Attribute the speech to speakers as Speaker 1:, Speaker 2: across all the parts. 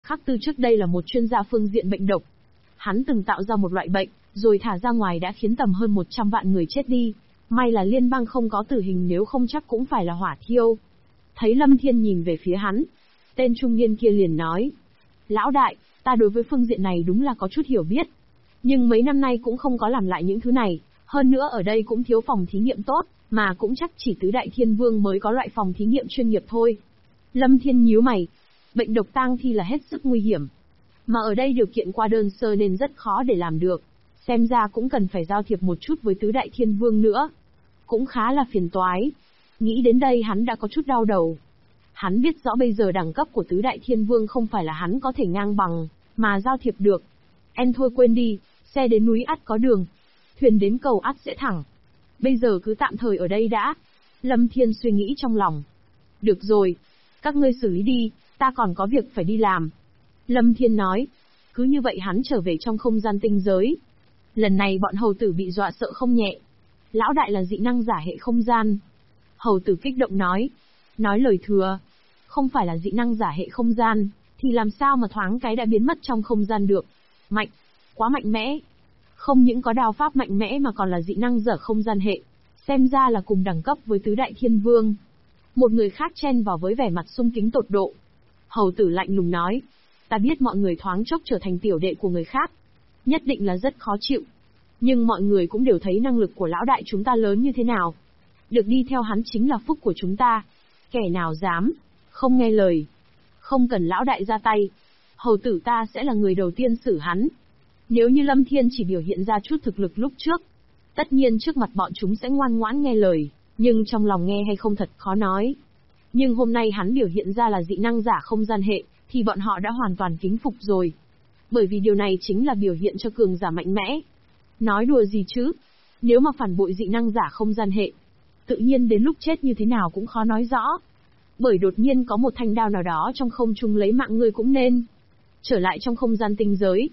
Speaker 1: Khắc Tư trước đây là một chuyên gia phương diện bệnh độc. Hắn từng tạo ra một loại bệnh, rồi thả ra ngoài đã khiến tầm hơn 100 vạn người chết đi. May là liên bang không có tử hình, nếu không chắc cũng phải là hỏa thiêu. Thấy Lâm Thiên nhìn về phía hắn, tên trung niên kia liền nói: Lão đại, ta đối với phương diện này đúng là có chút hiểu biết. Nhưng mấy năm nay cũng không có làm lại những thứ này, hơn nữa ở đây cũng thiếu phòng thí nghiệm tốt, mà cũng chắc chỉ tứ đại thiên vương mới có loại phòng thí nghiệm chuyên nghiệp thôi. Lâm Thiên nhíu mày, bệnh độc tang thi là hết sức nguy hiểm. Mà ở đây điều kiện qua đơn sơ nên rất khó để làm được. Xem ra cũng cần phải giao thiệp một chút với tứ đại thiên vương nữa. Cũng khá là phiền toái. Nghĩ đến đây hắn đã có chút đau đầu. Hắn biết rõ bây giờ đẳng cấp của tứ đại thiên vương không phải là hắn có thể ngang bằng, mà giao thiệp được. Thôi quên đi, xe đến núi ắt có đường, thuyền đến cầu ắt sẽ thẳng. Bây giờ cứ tạm thời ở đây đã. Lâm Thiên suy nghĩ trong lòng. Được rồi, các ngươi xử lý đi, ta còn có việc phải đi làm. Lâm Thiên nói. Cứ như vậy hắn trở về trong không gian tinh giới. Lần này bọn hầu tử bị dọa sợ không nhẹ. Lão đại là dị năng giả hệ không gian. Hầu tử kích động nói. Nói lời thừa. Không phải là dị năng giả hệ không gian, thì làm sao mà thoáng cái đã biến mất trong không gian được. Mạnh. Quá mạnh mẽ. Không những có đao pháp mạnh mẽ mà còn là dị năng giả không gian hệ. Xem ra là cùng đẳng cấp với tứ đại thiên vương. Một người khác chen vào với vẻ mặt sung kính tột độ. Hầu tử lạnh lùng nói. Ta biết mọi người thoáng chốc trở thành tiểu đệ của người khác. Nhất định là rất khó chịu. Nhưng mọi người cũng đều thấy năng lực của lão đại chúng ta lớn như thế nào. Được đi theo hắn chính là phúc của chúng ta. Kẻ nào dám không nghe lời, không cần lão đại ra tay, hầu tử ta sẽ là người đầu tiên xử hắn. Nếu như Lâm Thiên chỉ biểu hiện ra chút thực lực lúc trước, tất nhiên trước mặt bọn chúng sẽ ngoan ngoãn nghe lời, nhưng trong lòng nghe hay không thật khó nói. Nhưng hôm nay hắn biểu hiện ra là dị năng giả không gian hệ, thì bọn họ đã hoàn toàn kính phục rồi. Bởi vì điều này chính là biểu hiện cho cường giả mạnh mẽ. Nói đùa gì chứ? Nếu mà phản bội dị năng giả không gian hệ, tự nhiên đến lúc chết như thế nào cũng khó nói rõ. Bởi đột nhiên có một thanh đao nào đó trong không trung lấy mạng ngươi cũng nên. Trở lại trong không gian tinh giới,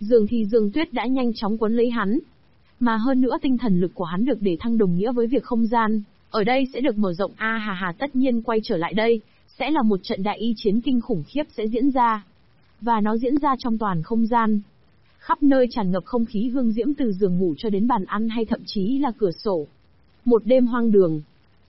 Speaker 1: Dương Tuyết đã nhanh chóng quấn lấy hắn. Mà hơn nữa tinh thần lực của hắn được để thăng đồng nghĩa với việc không gian ở đây sẽ được mở rộng. Tất nhiên quay trở lại đây, sẽ là một trận đại y chiến kinh khủng khiếp sẽ diễn ra. Và nó diễn ra trong toàn không gian. Khắp nơi tràn ngập không khí hương diễm, từ giường ngủ cho đến bàn ăn hay thậm chí là cửa sổ. Một đêm hoang đường.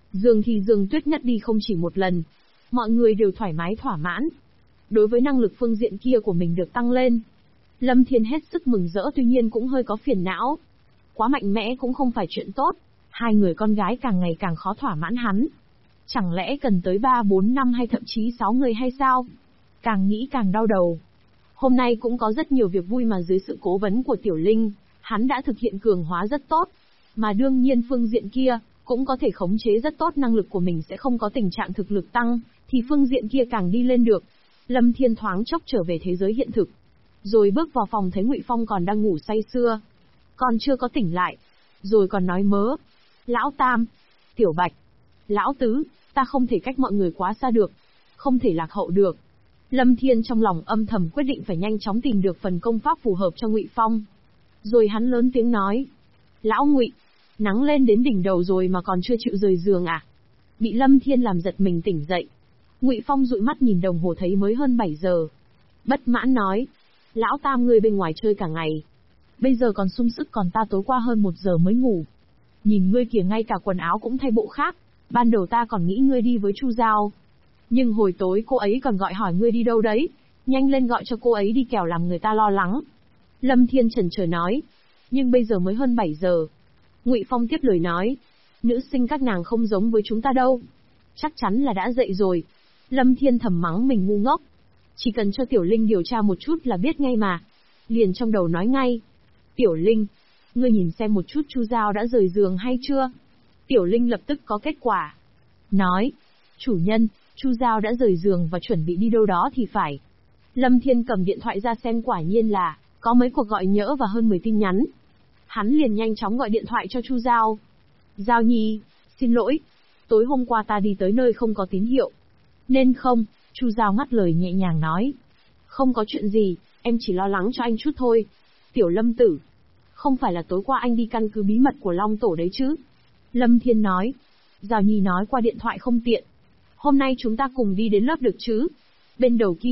Speaker 1: Dương Tuyết ngất đi không chỉ một lần. Mọi người đều thoải mái thỏa mãn. Đối với năng lực phương diện kia của mình được tăng lên, Lâm Thiên hết sức mừng rỡ, tuy nhiên cũng hơi có phiền não. Quá mạnh mẽ cũng không phải chuyện tốt. Hai người con gái càng ngày càng khó thỏa mãn hắn. Chẳng lẽ cần tới 3, 4, 5 hay thậm chí 6 người hay sao? Càng nghĩ càng đau đầu. Hôm nay cũng có rất nhiều việc vui mà dưới sự cố vấn của Tiểu Linh, hắn đã thực hiện cường hóa rất tốt. Mà đương nhiên phương diện kia, cũng có thể khống chế rất tốt, năng lực của mình sẽ không có tình trạng thực lực tăng, thì phương diện kia càng đi lên được. Lâm Thiên thoáng chốc trở về thế giới hiện thực. Rồi bước vào phòng thấy Ngụy Phong còn đang ngủ say sưa. Còn chưa có tỉnh lại. Rồi còn nói mớ. Lão Tam, Tiểu Bạch, Lão Tứ, ta không thể cách mọi người quá xa được. Không thể lạc hậu được. Lâm Thiên trong lòng âm thầm quyết định phải nhanh chóng tìm được phần công pháp phù hợp cho Ngụy Phong. Rồi hắn lớn tiếng nói. Lão Ngụy, nắng lên đến đỉnh đầu rồi mà còn chưa chịu rời giường à? Bị Lâm Thiên làm giật mình tỉnh dậy. Ngụy Phong dụi mắt nhìn đồng hồ thấy mới hơn 7 giờ. Bất mãn nói. Lão Tam, ngươi bên ngoài chơi cả ngày. Bây giờ còn sung sức, còn ta tối qua hơn 1 giờ mới ngủ. Nhìn ngươi kìa, ngay cả quần áo cũng thay bộ khác. Ban đầu ta còn nghĩ ngươi đi với Chu Giao. Nhưng hồi tối cô ấy còn gọi hỏi ngươi đi đâu đấy. Nhanh lên gọi cho cô ấy đi, kẻo làm người ta lo lắng. Lâm Thiên chần chờ nói. Nhưng bây giờ mới hơn 7 giờ. Ngụy Phong tiếp lời nói. Nữ sinh các nàng không giống với chúng ta đâu. Chắc chắn là đã dậy rồi. Lâm Thiên thầm mắng mình ngu ngốc. Chỉ cần cho Tiểu Linh điều tra một chút là biết ngay mà. Liền trong đầu nói ngay. Tiểu Linh, ngươi nhìn xem một chút Chu Giao đã rời giường hay chưa? Tiểu Linh lập tức có kết quả. Nói. Chủ nhân, Chu Giao đã rời giường và chuẩn bị đi đâu đó thì phải. Lâm Thiên cầm điện thoại ra xem, quả nhiên là có mấy cuộc gọi nhỡ và hơn 10 tin nhắn. Hắn liền nhanh chóng gọi điện thoại cho Chu Giao. Giao Nhi, xin lỗi. Tối hôm qua ta đi tới nơi không có tín hiệu. Nên không, Chu Giao ngắt lời nhẹ nhàng nói. Không có chuyện gì, em chỉ lo lắng cho anh chút thôi. Tiểu Lâm tử, không phải là tối qua anh đi căn cứ bí mật của Long Tổ đấy chứ? Lâm Thiên nói. Giao Nhi nói qua điện thoại không tiện. Hôm nay chúng ta cùng đi đến lớp được chứ? Bên đầu kia,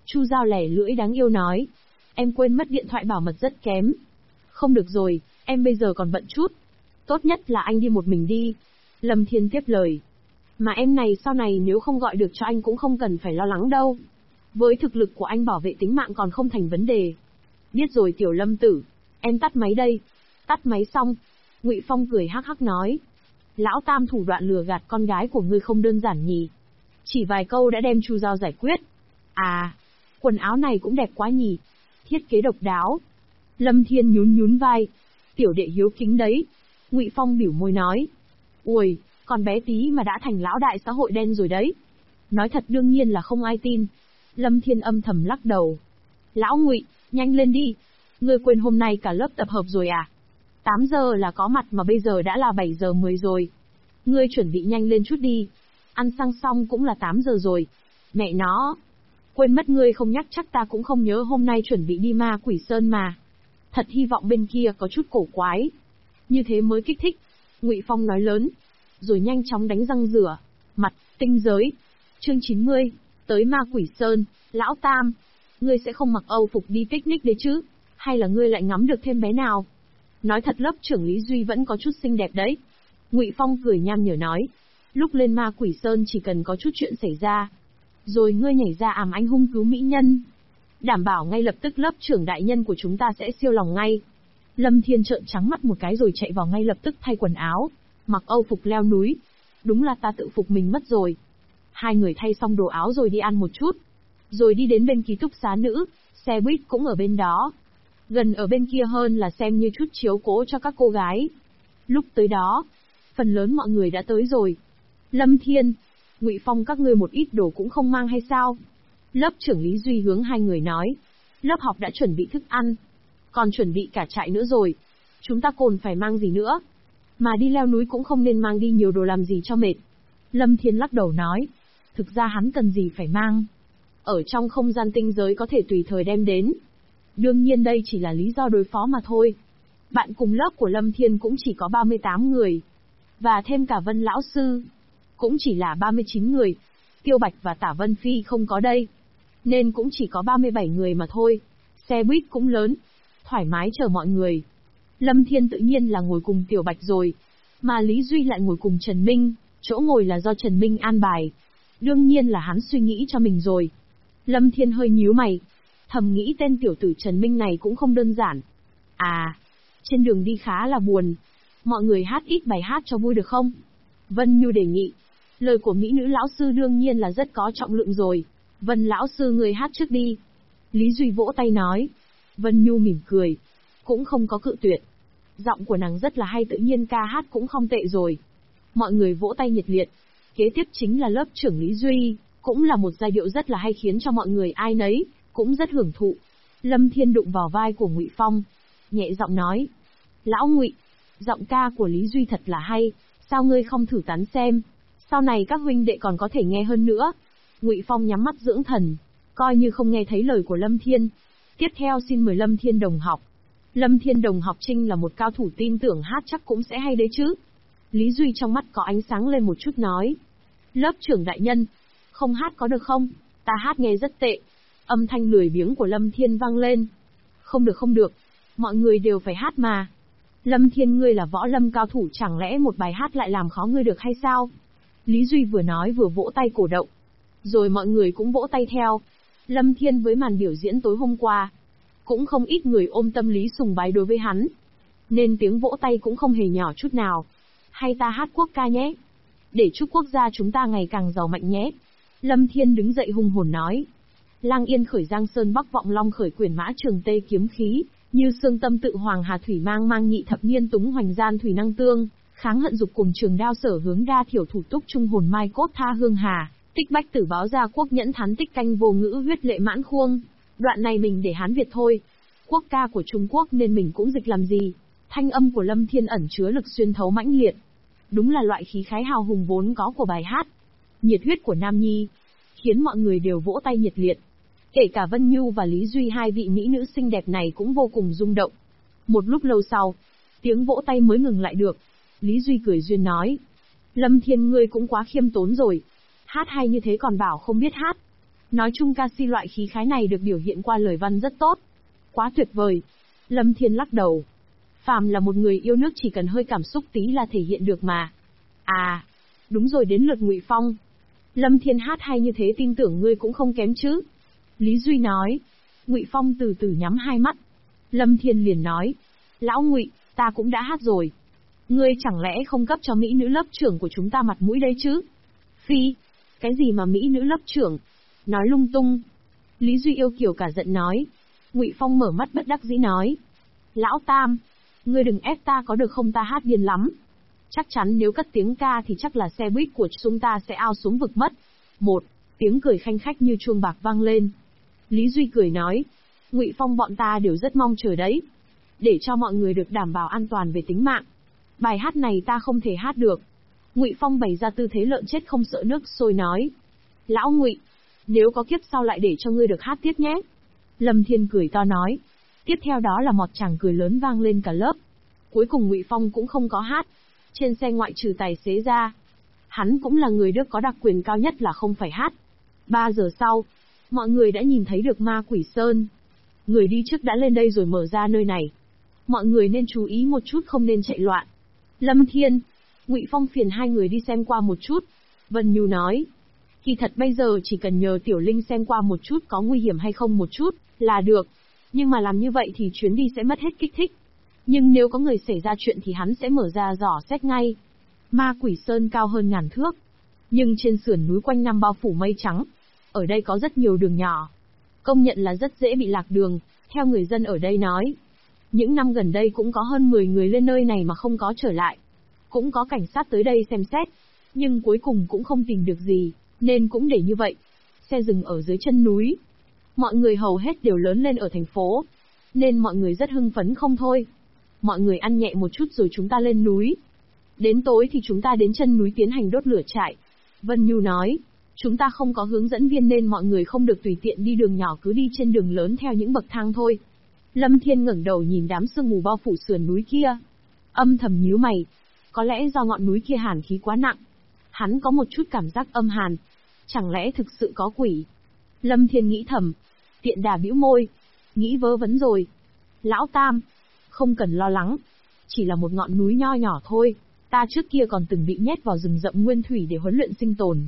Speaker 1: Chu Giao lẻ lưỡi đáng yêu nói. Em quên mất điện thoại bảo mật rất kém. Không được rồi, em bây giờ còn bận chút. Tốt nhất là anh đi một mình đi. Lâm Thiên tiếp lời. Mà em này sau này nếu không gọi được cho anh cũng không cần phải lo lắng đâu. Với thực lực của anh bảo vệ tính mạng còn không thành vấn đề. Biết rồi Tiểu Lâm tử, em tắt máy đây. Tắt máy xong, Ngụy Phong cười hắc hắc nói. Lão Tam thủ đoạn lừa gạt con gái của ngươi không đơn giản nhỉ. Chỉ vài câu đã đem Chu Giao giải quyết. À, quần áo này cũng đẹp quá nhỉ. Thiết kế độc đáo. Lâm Thiên nhún nhún vai. Tiểu đệ hiếu kính đấy. Ngụy Phong bĩu môi nói. Ui, còn bé tí mà đã thành lão đại xã hội đen rồi đấy. Nói thật đương nhiên là không ai tin. Lâm Thiên âm thầm lắc đầu. Lão Ngụy, nhanh lên đi. Ngươi quên hôm nay cả lớp tập hợp rồi à? 8 giờ là có mặt mà bây giờ đã là 7 giờ 10 rồi. Ngươi chuẩn bị nhanh lên chút đi. Ăn sang xong cũng là 8 giờ rồi. Mẹ nó. Quên mất ngươi không nhắc chắc ta cũng không nhớ hôm nay chuẩn bị đi Ma Quỷ Sơn mà. Thật hy vọng bên kia có chút cổ quái. Như thế mới kích thích. Ngụy Phong nói lớn. Rồi nhanh chóng đánh răng rửa. Mặt, tinh giới. Chương 90. Tới Ma Quỷ Sơn, Lão Tam. Ngươi sẽ không mặc Âu phục đi picnic đấy chứ? Hay là ngươi lại ngắm được thêm bé nào? Nói thật lớp trưởng Lý Duy vẫn có chút xinh đẹp đấy. Ngụy Phong cười nham nhở nói. Lúc lên Ma Quỷ Sơn chỉ cần có chút chuyện xảy ra. Rồi ngươi nhảy ra àm anh hung cứu mỹ nhân. Đảm bảo ngay lập tức lớp trưởng đại nhân của chúng ta sẽ siêu lòng ngay. Lâm Thiên trợn trắng mắt một cái rồi chạy vào ngay lập tức thay quần áo. Mặc Âu phục leo núi. Đúng là ta tự phục mình mất rồi. Hai người thay xong đồ áo rồi đi ăn một chút. Rồi đi đến bên ký túc xá nữ, xe buýt cũng ở bên đó. Gần ở bên kia hơn là xem như chút chiếu cố cho các cô gái. Lúc tới đó, phần lớn mọi người đã tới rồi. Lâm Thiên, Ngụy Phong các ngươi một ít đồ cũng không mang hay sao? Lớp trưởng Lý Duy hướng hai người nói. Lớp học đã chuẩn bị thức ăn. Còn chuẩn bị cả trại nữa rồi. Chúng ta còn phải mang gì nữa? Mà đi leo núi cũng không nên mang đi nhiều đồ làm gì cho mệt. Lâm Thiên lắc đầu nói. Thực ra hắn cần gì phải mang. Ở trong không gian tinh giới có thể tùy thời đem đến. Đương nhiên đây chỉ là lý do đối phó mà thôi. Bạn cùng lớp của Lâm Thiên cũng chỉ có 38 người. Và thêm cả Vân Lão Sư. Cũng chỉ là 39 người. Tiêu Bạch và Tả Vân Phi không có đây. Nên cũng chỉ có 37 người mà thôi. Xe buýt cũng lớn. Thoải mái chờ mọi người. Lâm Thiên tự nhiên là ngồi cùng Tiểu Bạch rồi. Mà Lý Duy lại ngồi cùng Trần Minh. Chỗ ngồi là do Trần Minh an bài. Đương nhiên là hắn suy nghĩ cho mình rồi. Lâm Thiên hơi nhíu mày. Thầm nghĩ tên tiểu tử Trần Minh này cũng không đơn giản. À, trên đường đi khá là buồn. Mọi người hát ít bài hát cho vui được không? Vân Nhu đề nghị. Lời của Mỹ nữ lão sư đương nhiên là rất có trọng lượng rồi. Vân lão sư người hát trước đi. Lý Duy vỗ tay nói. Vân Nhu mỉm cười. Cũng không có cự tuyệt. Giọng của nàng rất là hay tự nhiên ca hát cũng không tệ rồi. Mọi người vỗ tay nhiệt liệt. Kế tiếp chính là lớp trưởng Lý Duy. Cũng là một giai điệu rất là hay khiến cho mọi người ai nấy cũng rất hưởng thụ. Lâm Thiên đụng vào vai của Ngụy Phong, nhẹ giọng nói: "Lão Ngụy, giọng ca của Lý Duy thật là hay, sao ngươi không thử tán xem? Sau này các huynh đệ còn có thể nghe hơn nữa." Ngụy Phong nhắm mắt dưỡng thần, coi như không nghe thấy lời của Lâm Thiên. Tiếp theo xin mời Lâm Thiên đồng học. Lâm Thiên đồng học Trinh là một cao thủ tin tưởng hát chắc cũng sẽ hay đấy chứ. Lý Duy trong mắt có ánh sáng lên một chút nói: "Lớp trưởng đại nhân, không hát có được không? Ta hát nghe rất tệ." Âm thanh lười biếng của Lâm Thiên vang lên. Không được, mọi người đều phải hát mà. Lâm Thiên ngươi là võ lâm cao thủ chẳng lẽ một bài hát lại làm khó ngươi được hay sao? Lý Duy vừa nói vừa vỗ tay cổ động. Rồi mọi người cũng vỗ tay theo. Lâm Thiên với màn biểu diễn tối hôm qua, cũng không ít người ôm tâm lý sùng bái đối với hắn. Nên tiếng vỗ tay cũng không hề nhỏ chút nào. Hay ta hát quốc ca nhé. Để chúc quốc gia chúng ta ngày càng giàu mạnh nhé. Lâm Thiên đứng dậy hùng hồn nói. Lang yên khởi giang sơn bắc vọng long khởi quyển mã trường tê kiếm khí, như xương tâm tự hoàng hà thủy mang mang nhị thập niên túng hoành gian thủy năng tương, kháng hận dục cùng trường đao sở hướng đa thiểu thủ túc trung hồn mai cốt tha hương hà, tích bách tử báo gia quốc nhẫn thán tích canh vô ngữ huyết lệ mãn khuông. Đoạn này mình để Hán Việt thôi. Quốc ca của Trung Quốc nên mình cũng dịch làm gì. Thanh âm của Lâm Thiên ẩn chứa lực xuyên thấu mãnh liệt. Đúng là loại khí khái hào hùng vốn có của bài hát. Nhiệt huyết của Nam Nhi khiến mọi người đều vỗ tay nhiệt liệt. Kể cả Vân Nhu và Lý Duy hai vị mỹ nữ xinh đẹp này cũng vô cùng rung động. Một lúc lâu sau, tiếng vỗ tay mới ngừng lại được. Lý Duy cười duyên nói. Lâm Thiên ngươi cũng quá khiêm tốn rồi. Hát hay như thế còn bảo không biết hát. Nói chung Casi loại khí khái này được biểu hiện qua lời văn rất tốt. Quá tuyệt vời. Lâm Thiên lắc đầu. Phàm là một người yêu nước chỉ cần hơi cảm xúc tí là thể hiện được mà. À, đúng rồi, đến lượt Ngụy Phong. Lâm Thiên hát hay như thế, tin tưởng ngươi cũng không kém chứ. Lý Duy nói. Ngụy Phong từ từ nhắm hai mắt. Lâm Thiên liền nói. Lão Ngụy, ta cũng đã hát rồi. Ngươi chẳng lẽ không cấp cho mỹ nữ lớp trưởng của chúng ta mặt mũi đấy chứ? Phi, cái gì mà mỹ nữ lớp trưởng? Nói lung tung. Lý Duy yêu kiều cả giận nói. Ngụy Phong mở mắt bất đắc dĩ nói. Lão Tam, ngươi đừng ép ta có được không, ta hát điên lắm. Chắc chắn nếu cất tiếng ca thì chắc là xe buýt của chúng ta sẽ ao xuống vực mất. Một, tiếng cười khanh khách như chuông bạc vang lên. Lý Duy cười nói. Ngụy Phong, bọn ta đều rất mong chờ đấy. Để cho mọi người được đảm bảo an toàn về tính mạng. Bài hát này ta không thể hát được. Ngụy Phong bày ra tư thế lợn chết không sợ nước sôi nói. Lão Ngụy, nếu có kiếp sau lại để cho ngươi được hát tiếp nhé. Lâm Thiên cười to nói. Tiếp theo đó là một tràng cười lớn vang lên cả lớp. Cuối cùng Ngụy Phong cũng không có hát. Trên xe ngoại trừ tài xế ra, hắn cũng là người được có đặc quyền cao nhất là không phải hát. 3 giờ sau, mọi người đã nhìn thấy được Ma Quỷ Sơn. Người đi trước đã lên đây rồi mở ra nơi này. Mọi người nên chú ý một chút, không nên chạy loạn. Lâm Thiên, Ngụy Phong phiền hai người đi xem qua một chút. Vân Nhu nói. Kỳ thật bây giờ chỉ cần nhờ Tiểu Linh xem qua một chút có nguy hiểm hay không một chút, là được. Nhưng mà làm như vậy thì chuyến đi sẽ mất hết kích thích. Nhưng nếu có người xảy ra chuyện thì hắn sẽ mở ra dò xét ngay. Ma Quỷ Sơn cao hơn ngàn thước. Nhưng trên sườn núi quanh năm bao phủ mây trắng. Ở đây có rất nhiều đường nhỏ. Công nhận là rất dễ bị lạc đường, theo người dân ở đây nói. Những năm gần đây cũng có hơn 10 người lên nơi này mà không có trở lại. Cũng có cảnh sát tới đây xem xét. Nhưng cuối cùng cũng không tìm được gì, nên cũng để như vậy. Xe dừng ở dưới chân núi. Mọi người hầu hết đều lớn lên ở thành phố. Nên mọi người rất hưng phấn không thôi. Mọi người ăn nhẹ một chút rồi chúng ta lên núi. Đến tối thì chúng ta đến chân núi tiến hành đốt lửa trại. Vân Nhu nói. Chúng ta không có hướng dẫn viên nên mọi người không được tùy tiện đi đường nhỏ, cứ đi trên đường lớn theo những bậc thang thôi. Lâm Thiên ngẩng đầu nhìn đám sương mù bao phủ sườn núi kia. Âm thầm nhíu mày. Có lẽ do ngọn núi kia hàn khí quá nặng. Hắn có một chút cảm giác âm hàn. Chẳng lẽ thực sự có quỷ? Lâm Thiên nghĩ thầm. Tiện đà bĩu môi. Nghĩ vớ vẩn rồi. Lão Tam, không cần lo lắng. Chỉ là một ngọn núi nho nhỏ thôi. Ta trước kia còn từng bị nhét vào rừng rậm nguyên thủy để huấn luyện sinh tồn.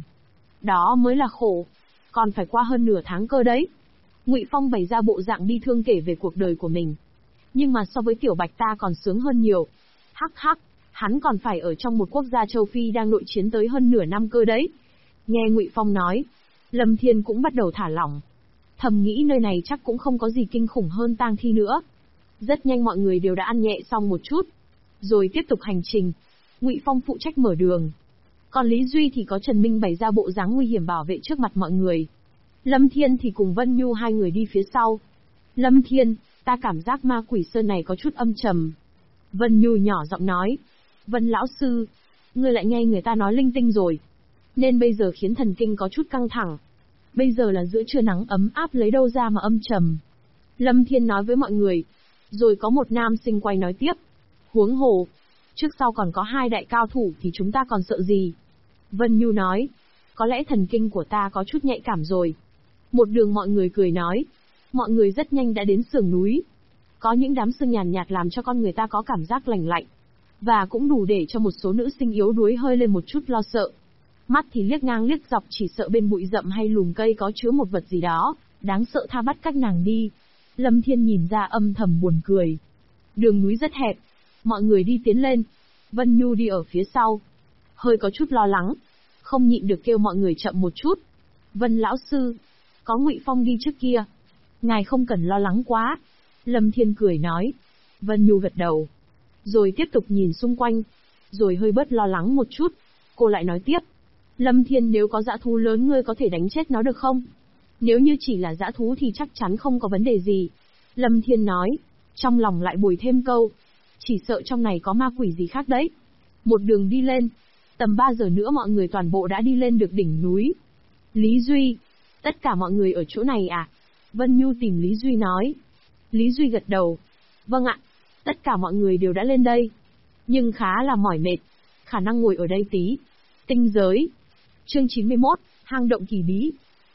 Speaker 1: Đó mới là khổ. Còn phải qua hơn nửa tháng cơ đấy. Ngụy Phong bày ra bộ dạng bi thương kể về cuộc đời của mình. Nhưng mà so với Tiểu Bạch ta còn sướng hơn nhiều. Hắc hắc, hắn còn phải ở trong một quốc gia châu Phi đang nội chiến tới hơn nửa năm cơ đấy. Nghe Ngụy Phong nói, Lâm Thiên cũng bắt đầu thả lỏng. Thầm nghĩ nơi này chắc cũng không có gì kinh khủng hơn tang thi nữa. Rất nhanh mọi người đều đã ăn nhẹ xong một chút. Rồi tiếp tục hành trình. Ngụy Phong phụ trách mở đường. Còn Lý Duy thì có Trần Minh bày ra bộ dáng nguy hiểm bảo vệ trước mặt mọi người. Lâm Thiên thì cùng Vân Nhu hai người đi phía sau. Lâm Thiên, ta cảm giác Ma Quỷ Sơn này có chút âm trầm. Vân Nhu nhỏ giọng nói. Vân lão sư, ngươi lại nghe người ta nói linh tinh rồi. Nên bây giờ khiến thần kinh có chút căng thẳng. Bây giờ là giữa trưa nắng ấm áp lấy đâu ra mà âm trầm. Lâm Thiên nói với mọi người. Rồi có một nam sinh quay nói tiếp. Huống hồ, trước sau còn có 2 đại cao thủ thì chúng ta còn sợ gì? Vân Nhu nói. Có lẽ thần kinh của ta có chút nhạy cảm rồi. Một đường mọi người cười nói. Mọi người rất nhanh đã đến sườn núi. Có những đám sương nhàn nhạt làm cho con người ta có cảm giác lành lạnh. Và cũng đủ để cho một số nữ sinh yếu đuối hơi lên một chút lo sợ. Mắt thì liếc ngang liếc dọc, chỉ sợ bên bụi rậm hay lùm cây có chứa một vật gì đó, đáng sợ tha bắt các nàng đi. Lâm Thiên nhìn ra âm thầm buồn cười. Đường núi rất hẹp. Mọi người đi tiến lên. Vân Nhu đi ở phía sau. Hơi có chút lo lắng. Không nhịn được kêu mọi người chậm một chút. Vân lão sư, có Ngụy Phong đi trước kia. Ngài không cần lo lắng quá. Lâm Thiên cười nói. Vân Nhu gật đầu. Rồi tiếp tục nhìn xung quanh. Rồi hơi bớt lo lắng một chút. Cô lại nói tiếp. Lâm Thiên, nếu có dã thú lớn ngươi có thể đánh chết nó được không? Nếu như chỉ là dã thú thì chắc chắn không có vấn đề gì. Lâm Thiên nói. Trong lòng lại bồi thêm câu. Chỉ sợ trong này có ma quỷ gì khác đấy. Một đường đi lên. Tầm 3 giờ nữa mọi người toàn bộ đã đi lên được đỉnh núi. Lý Duy. Tất cả mọi người ở chỗ này à? Vân Nhu tìm Lý Duy nói. Lý Duy gật đầu. Vâng ạ. Tất cả mọi người đều đã lên đây. Nhưng khá là mỏi mệt. Khả năng ngồi ở đây tí. Tinh giới. Chương 91, hang động kỳ bí.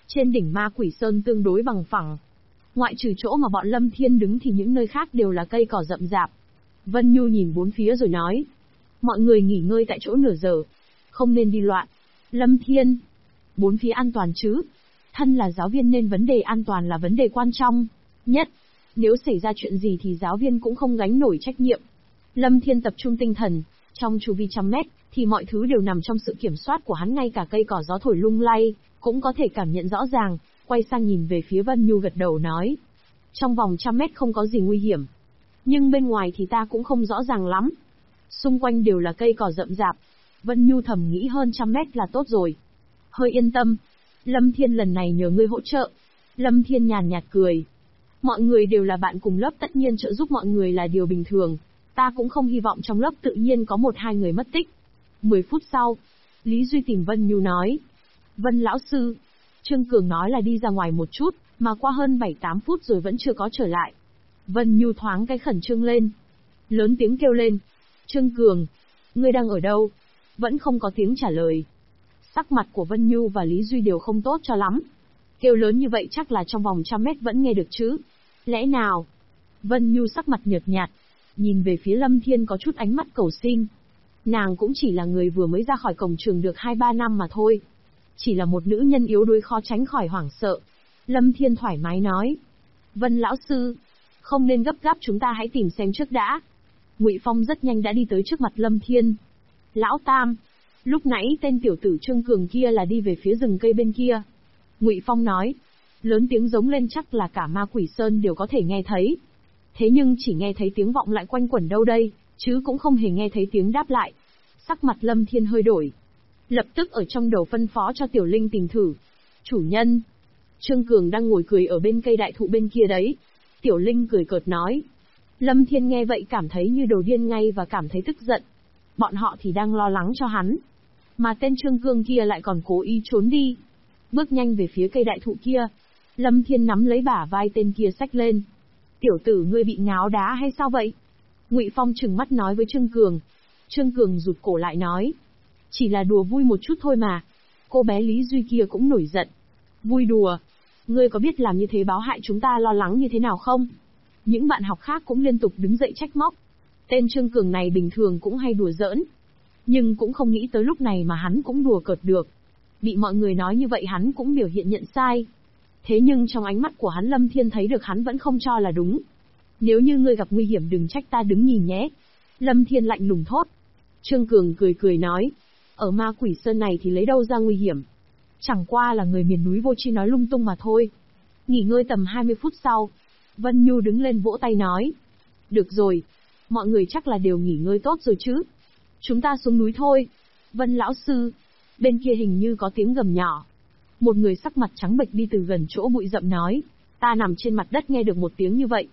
Speaker 1: Trên đỉnh Ma Quỷ Sơn tương đối bằng phẳng. Ngoại trừ chỗ mà bọn Lâm Thiên đứng thì những nơi khác đều là cây cỏ rậm rạp. Vân Nhu nhìn bốn phía rồi nói. Mọi người nghỉ ngơi tại chỗ nửa giờ. Không nên đi loạn. Lâm Thiên. Bốn phía an toàn chứ? Thân là giáo viên nên vấn đề an toàn là vấn đề quan trọng nhất. Nếu xảy ra chuyện gì thì giáo viên cũng không gánh nổi trách nhiệm. Lâm Thiên tập trung tinh thần. Trong chu vi 100 mét, thì mọi thứ đều nằm trong sự kiểm soát của hắn, ngay cả cây cỏ gió thổi lung lay, cũng có thể cảm nhận rõ ràng. Quay sang nhìn về phía Vân Nhu gật đầu nói. Trong vòng 100 mét không có gì nguy hiểm. Nhưng bên ngoài thì ta cũng không rõ ràng lắm. Xung quanh đều là cây cỏ rậm rạp. Vân Nhu thầm nghĩ hơn 100 mét là tốt rồi. Hơi yên tâm. Lâm Thiên lần này nhờ ngươi hỗ trợ. Lâm Thiên nhàn nhạt cười. Mọi người đều là bạn cùng lớp, tất nhiên trợ giúp mọi người là điều bình thường. Ta cũng không hy vọng trong lớp tự nhiên có 1-2 người mất tích. 10 phút sau, Lý Duy tìm Vân Nhu nói. Vân lão sư, Trương Cường nói là đi ra ngoài một chút, mà qua hơn 7-8 phút rồi vẫn chưa có trở lại. Vân Nhu thoáng cái khẩn trương lên. Lớn tiếng kêu lên. Trương Cường, ngươi đang ở đâu? Vẫn không có tiếng trả lời. Sắc mặt của Vân Nhu và Lý Duy đều không tốt cho lắm. Kêu lớn như vậy chắc là trong vòng 100 mét vẫn nghe được chứ. Lẽ nào? Vân Nhu sắc mặt nhợt nhạt, nhìn về phía Lâm Thiên có chút ánh mắt cầu xin. Nàng cũng chỉ là người vừa mới ra khỏi cổng trường được 2-3 năm mà thôi. Chỉ là một nữ nhân yếu đuối khó tránh khỏi hoảng sợ. Lâm Thiên thoải mái nói. Vân lão sư, không nên gấp gáp, chúng ta hãy tìm xem trước đã. Ngụy Phong rất nhanh đã đi tới trước mặt Lâm Thiên. Lão Tam, lúc nãy tên tiểu tử Trương Cường kia là đi về phía rừng cây bên kia. Ngụy Phong nói. Lớn tiếng giống lên chắc là cả Ma Quỷ Sơn đều có thể nghe thấy. Thế nhưng chỉ nghe thấy tiếng vọng lại quanh quẩn đâu đây, chứ cũng không hề nghe thấy tiếng đáp lại. Sắc mặt Lâm Thiên hơi đổi. Lập tức ở trong đầu phân phó cho Tiểu Linh tìm thử. Chủ nhân, Trương Cường đang ngồi cười ở bên cây đại thụ bên kia đấy. Tiểu Linh cười cợt nói. Lâm Thiên nghe vậy cảm thấy như đồ điên ngay và cảm thấy tức giận. Bọn họ thì đang lo lắng cho hắn, mà tên Trương Cường kia lại còn cố ý trốn đi. Bước nhanh về phía cây đại thụ kia. Lâm Thiên nắm lấy bả vai tên kia xách lên. Tiểu tử, ngươi bị ngáo đá hay sao vậy? Ngụy Phong trừng mắt nói với Trương Cường. Trương Cường rụt cổ lại nói. Chỉ là đùa vui một chút thôi mà. Cô bé Lý Duy kia cũng nổi giận. Vui đùa? Ngươi có biết làm như thế báo hại chúng ta lo lắng như thế nào không? Những bạn học khác cũng liên tục đứng dậy trách móc. Tên Trương Cường này bình thường cũng hay đùa giỡn, nhưng cũng không nghĩ tới lúc này mà hắn cũng đùa cợt được. Bị mọi người nói như vậy hắn cũng biểu hiện nhận sai. Thế nhưng trong ánh mắt của hắn, Lâm Thiên thấy được hắn vẫn không cho là đúng. Nếu như ngươi gặp nguy hiểm đừng trách ta đứng nhìn nhé. Lâm Thiên lạnh lùng thốt. Trương Cường cười cười nói. Ở Ma Quỷ Sơn này thì lấy đâu ra nguy hiểm. Chẳng qua là người miền núi vô tri nói lung tung mà thôi. Nghỉ ngơi tầm 20 phút sau, Vân Nhu đứng lên vỗ tay nói. Được rồi, mọi người chắc là đều nghỉ ngơi tốt rồi chứ. Chúng ta xuống núi thôi. Vân lão sư, bên kia hình như có tiếng gầm nhỏ. Một người sắc mặt trắng bệch đi từ gần chỗ bụi rậm nói. Ta nằm trên mặt đất nghe được một tiếng như vậy.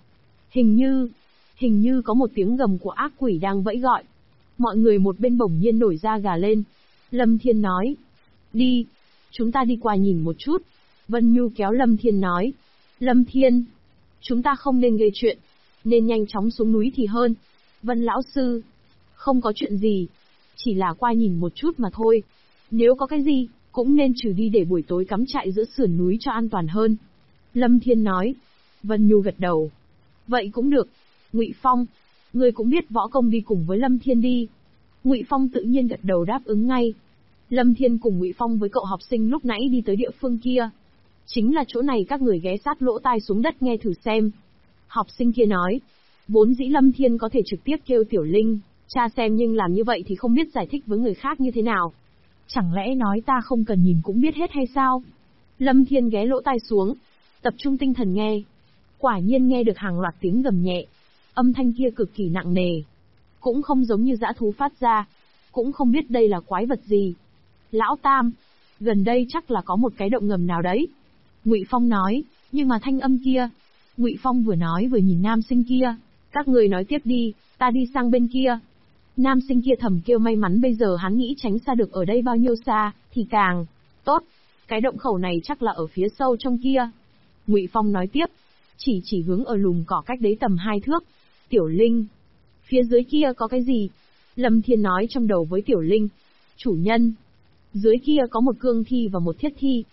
Speaker 1: Hình như có một tiếng gầm của ác quỷ đang vẫy gọi. Mọi người một bên bỗng nhiên nổi da gà lên. Lâm Thiên nói. Đi, chúng ta đi qua nhìn một chút. Vân Nhu kéo Lâm Thiên nói. Lâm Thiên, chúng ta không nên gây chuyện, nên nhanh chóng xuống núi thì hơn. Vân lão sư, không có chuyện gì, chỉ là qua nhìn một chút mà thôi. Nếu có cái gì, cũng nên trừ đi để buổi tối cắm trại giữa sườn núi cho an toàn hơn. Lâm Thiên nói. Vân Nhu gật đầu. Vậy cũng được. Ngụy Phong, ngươi cũng biết võ công, đi cùng với Lâm Thiên đi. Ngụy Phong tự nhiên gật đầu đáp ứng ngay. Lâm Thiên cùng Ngụy Phong với cậu học sinh lúc nãy đi tới địa phương kia. Chính là chỗ này, các người ghé sát lỗ tai xuống đất nghe thử xem. Học sinh kia nói. Vốn dĩ Lâm Thiên có thể trực tiếp kêu Tiểu Linh tra xem, nhưng làm như vậy thì không biết giải thích với người khác như thế nào. Chẳng lẽ nói ta không cần nhìn cũng biết hết hay sao? Lâm Thiên ghé lỗ tai xuống, tập trung tinh thần nghe. Quả nhiên nghe được hàng loạt tiếng gầm nhẹ. Âm thanh kia cực kỳ nặng nề, cũng không giống như dã thú phát ra, cũng không biết đây là quái vật gì. Lão Tam, gần đây chắc là có một cái động ngầm nào đấy. Ngụy Phong nói, nhưng mà thanh âm kia. Ngụy Phong vừa nói vừa nhìn nam sinh kia. Các người nói tiếp đi, ta đi sang bên kia. Nam sinh kia thầm kêu may mắn, bây giờ hắn nghĩ tránh xa được ở đây bao nhiêu xa, thì càng tốt. Cái động khẩu này chắc là ở phía sâu trong kia. Ngụy Phong nói tiếp, chỉ hướng ở lùm cỏ cách đấy tầm 2 thước. Tiểu Linh, phía dưới kia có cái gì? Lâm Thiên nói trong đầu với Tiểu Linh. Chủ nhân, dưới kia có một cương thi và một thiết thi.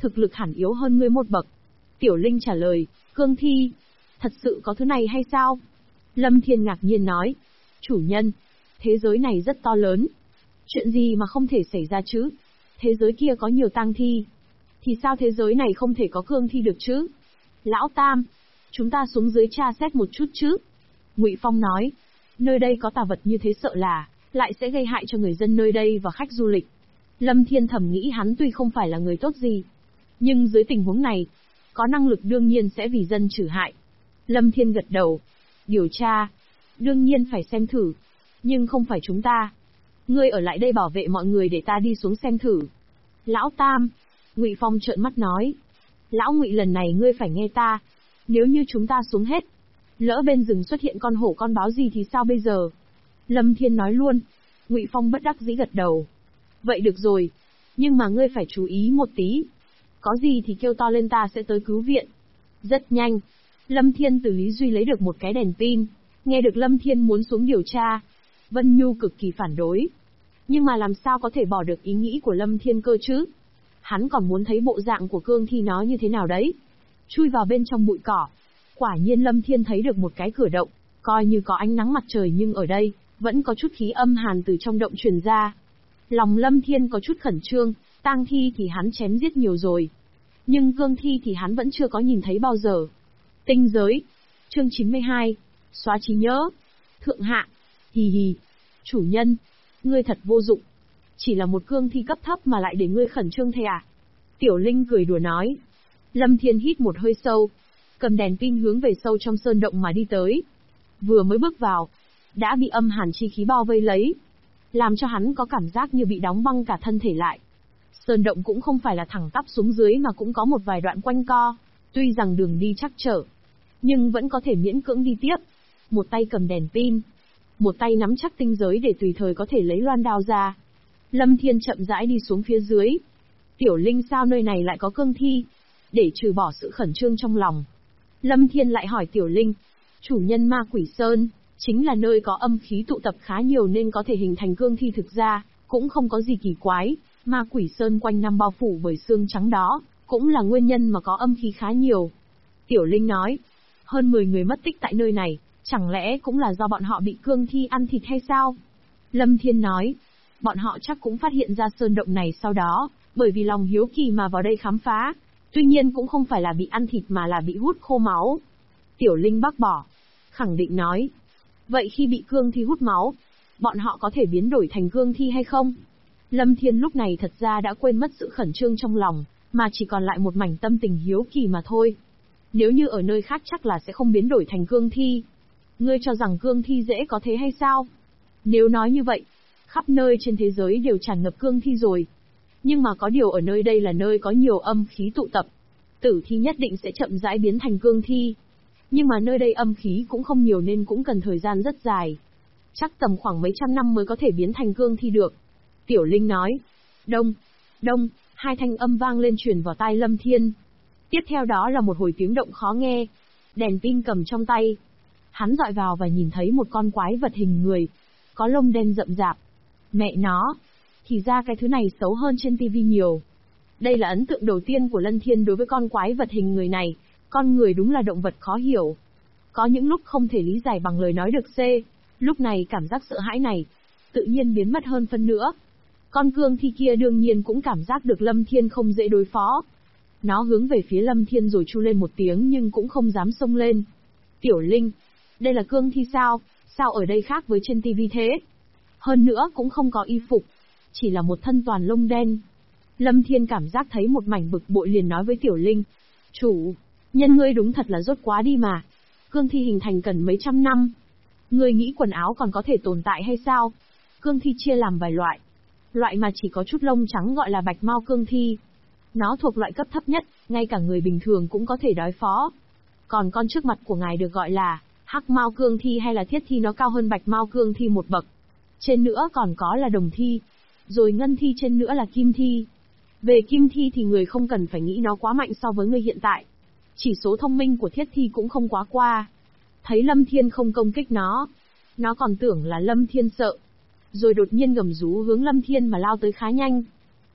Speaker 1: thực lực hẳn yếu hơn ngươi một bậc. Tiểu Linh trả lời, cương thi. Thật sự có thứ này hay sao? Lâm Thiên ngạc nhiên nói, chủ nhân, thế giới này rất to lớn. Chuyện gì mà không thể xảy ra chứ? Thế giới kia có nhiều tang thi. Thì sao thế giới này không thể có cương thi được chứ? Lão Tam, chúng ta xuống dưới tra xét một chút chứ. Ngụy Phong nói, nơi đây có tà vật như thế sợ là, lại sẽ gây hại cho người dân nơi đây và khách du lịch. Lâm Thiên thầm nghĩ hắn tuy không phải là người tốt gì, nhưng dưới tình huống này, có năng lực đương nhiên sẽ vì dân trừ hại. Lâm Thiên gật đầu. Điều tra. Đương nhiên phải xem thử. Nhưng không phải chúng ta. Ngươi ở lại đây bảo vệ mọi người để ta đi xuống xem thử. Lão Tam. Ngụy Phong trợn mắt nói. Lão Ngụy, lần này ngươi phải nghe ta. Nếu như chúng ta xuống hết, lỡ bên rừng xuất hiện con hổ con báo gì thì sao bây giờ? Lâm Thiên nói luôn. Ngụy Phong bất đắc dĩ gật đầu. Vậy được rồi. Nhưng mà ngươi phải chú ý một tí. Có gì thì kêu to lên, ta sẽ tới cứu viện. Rất nhanh. Lâm Thiên từ Lý Duy lấy được một cái đèn pin. Nghe được Lâm Thiên muốn xuống điều tra, Vân Nhu cực kỳ phản đối. Nhưng mà làm sao có thể bỏ được ý nghĩ của Lâm Thiên cơ chứ? Hắn còn muốn thấy bộ dạng của cương thi nó như thế nào đấy. Chui vào bên trong bụi cỏ. Quả nhiên Lâm Thiên thấy được một cái cửa động, coi như có ánh nắng mặt trời nhưng ở đây, vẫn có chút khí âm hàn từ trong động truyền ra. Lòng Lâm Thiên có chút khẩn trương, tang thi thì hắn chém giết nhiều rồi. Nhưng cương thi thì hắn vẫn chưa có nhìn thấy bao giờ. Tinh giới. Chương 92. Xóa trí nhớ. Thượng hạ. Hì hì. Chủ nhân. Ngươi thật vô dụng. Chỉ là một cương thi cấp thấp mà lại để ngươi khẩn trương thế à? Tiểu Linh cười đùa nói. Lâm Thiên hít một hơi sâu. Cầm đèn pin hướng về sâu trong sơn động mà đi tới. Vừa mới bước vào, đã bị âm hàn chi khí bao vây lấy. Làm cho hắn có cảm giác như bị đóng băng cả thân thể lại. Sơn động cũng không phải là thẳng tắp xuống dưới mà cũng có một vài đoạn quanh co. Tuy rằng đường đi trắc trở, nhưng vẫn có thể miễn cưỡng đi tiếp. Một tay cầm đèn pin, một tay nắm chắc tinh giới để tùy thời có thể lấy loan đao ra. Lâm Thiên chậm rãi đi xuống phía dưới. Tiểu Linh, sao nơi này lại có cương thi? Để trừ bỏ sự khẩn trương trong lòng, Lâm Thiên lại hỏi Tiểu Linh. Chủ nhân, Ma Quỷ Sơn chính là nơi có âm khí tụ tập khá nhiều nên có thể hình thành cương thi, thực ra cũng không có gì kỳ quái. Ma Quỷ Sơn quanh năm bao phủ bởi xương trắng đó, cũng là nguyên nhân mà có âm khí khá nhiều. Tiểu Linh nói, hơn 10 người mất tích tại nơi này, chẳng lẽ cũng là do bọn họ bị cương thi ăn thịt hay sao? Lâm Thiên nói, bọn họ chắc cũng phát hiện ra sơn động này sau đó, bởi vì lòng hiếu kỳ mà vào đây khám phá. Tuy nhiên cũng không phải là bị ăn thịt mà là bị hút khô máu. Tiểu Linh bác bỏ, khẳng định nói, vậy khi bị cương thi hút máu, bọn họ có thể biến đổi thành cương thi hay không? Lâm Thiên lúc này thật ra đã quên mất sự khẩn trương trong lòng, mà chỉ còn lại một mảnh tâm tình hiếu kỳ mà thôi. Nếu như ở nơi khác chắc là sẽ không biến đổi thành cương thi. Ngươi cho rằng cương thi dễ có thế hay sao? Nếu nói như vậy, khắp nơi trên thế giới đều tràn ngập cương thi rồi. Nhưng mà có điều ở nơi đây là nơi có nhiều âm khí tụ tập. Tử thi nhất định sẽ chậm rãi biến thành cương thi. Nhưng mà nơi đây âm khí cũng không nhiều nên cũng cần thời gian rất dài. Chắc tầm khoảng mấy trăm năm mới có thể biến thành cương thi được. Tiểu Linh nói. Đông, đông, hai thanh âm vang lên truyền vào tai Lâm Thiên. Tiếp theo đó là một hồi tiếng động khó nghe. Đèn pin cầm trong tay. Hắn dọi vào và nhìn thấy một con quái vật hình người. Có lông đen rậm rạp. Mẹ nó. Thì ra cái thứ này xấu hơn trên tivi nhiều. Đây là ấn tượng đầu tiên của Lâm Thiên đối với con quái vật hình người này. Con người đúng là động vật khó hiểu. Có những lúc không thể lý giải bằng lời nói được C. Lúc này cảm giác sợ hãi này tự nhiên biến mất hơn phân nữa. Con cương thi kia đương nhiên cũng cảm giác được Lâm Thiên không dễ đối phó. Nó hướng về phía Lâm Thiên rồi chu lên một tiếng nhưng cũng không dám xông lên. Tiểu Linh, đây là cương thi sao? Sao ở đây khác với trên tivi thế? Hơn nữa cũng không có y phục, chỉ là một thân toàn lông đen. Lâm Thiên cảm giác thấy một mảnh bực bội liền nói với Tiểu Linh. Chủ, nhân ngươi đúng thật là dốt quá đi mà. Cương thi hình thành cần mấy trăm năm. Ngươi nghĩ quần áo còn có thể tồn tại hay sao? Cương thi chia làm vài loại. Loại mà chỉ có chút lông trắng gọi là bạch mao cương thi. Nó thuộc loại cấp thấp nhất, ngay cả người bình thường cũng có thể đối phó. Còn con trước mặt của ngài được gọi là hắc mao cương thi hay là thiết thi, nó cao hơn bạch mao cương thi một bậc. Trên nữa còn có là đồng thi. Rồi ngân thi, trên nữa là kim thi. Về kim thi thì người không cần phải nghĩ nó quá mạnh so với người hiện tại. Chỉ số thông minh của thiết thi cũng không quá qua. Thấy Lâm Thiên không công kích nó còn tưởng là Lâm Thiên sợ. Rồi đột nhiên gầm rú hướng Lâm Thiên mà lao tới khá nhanh.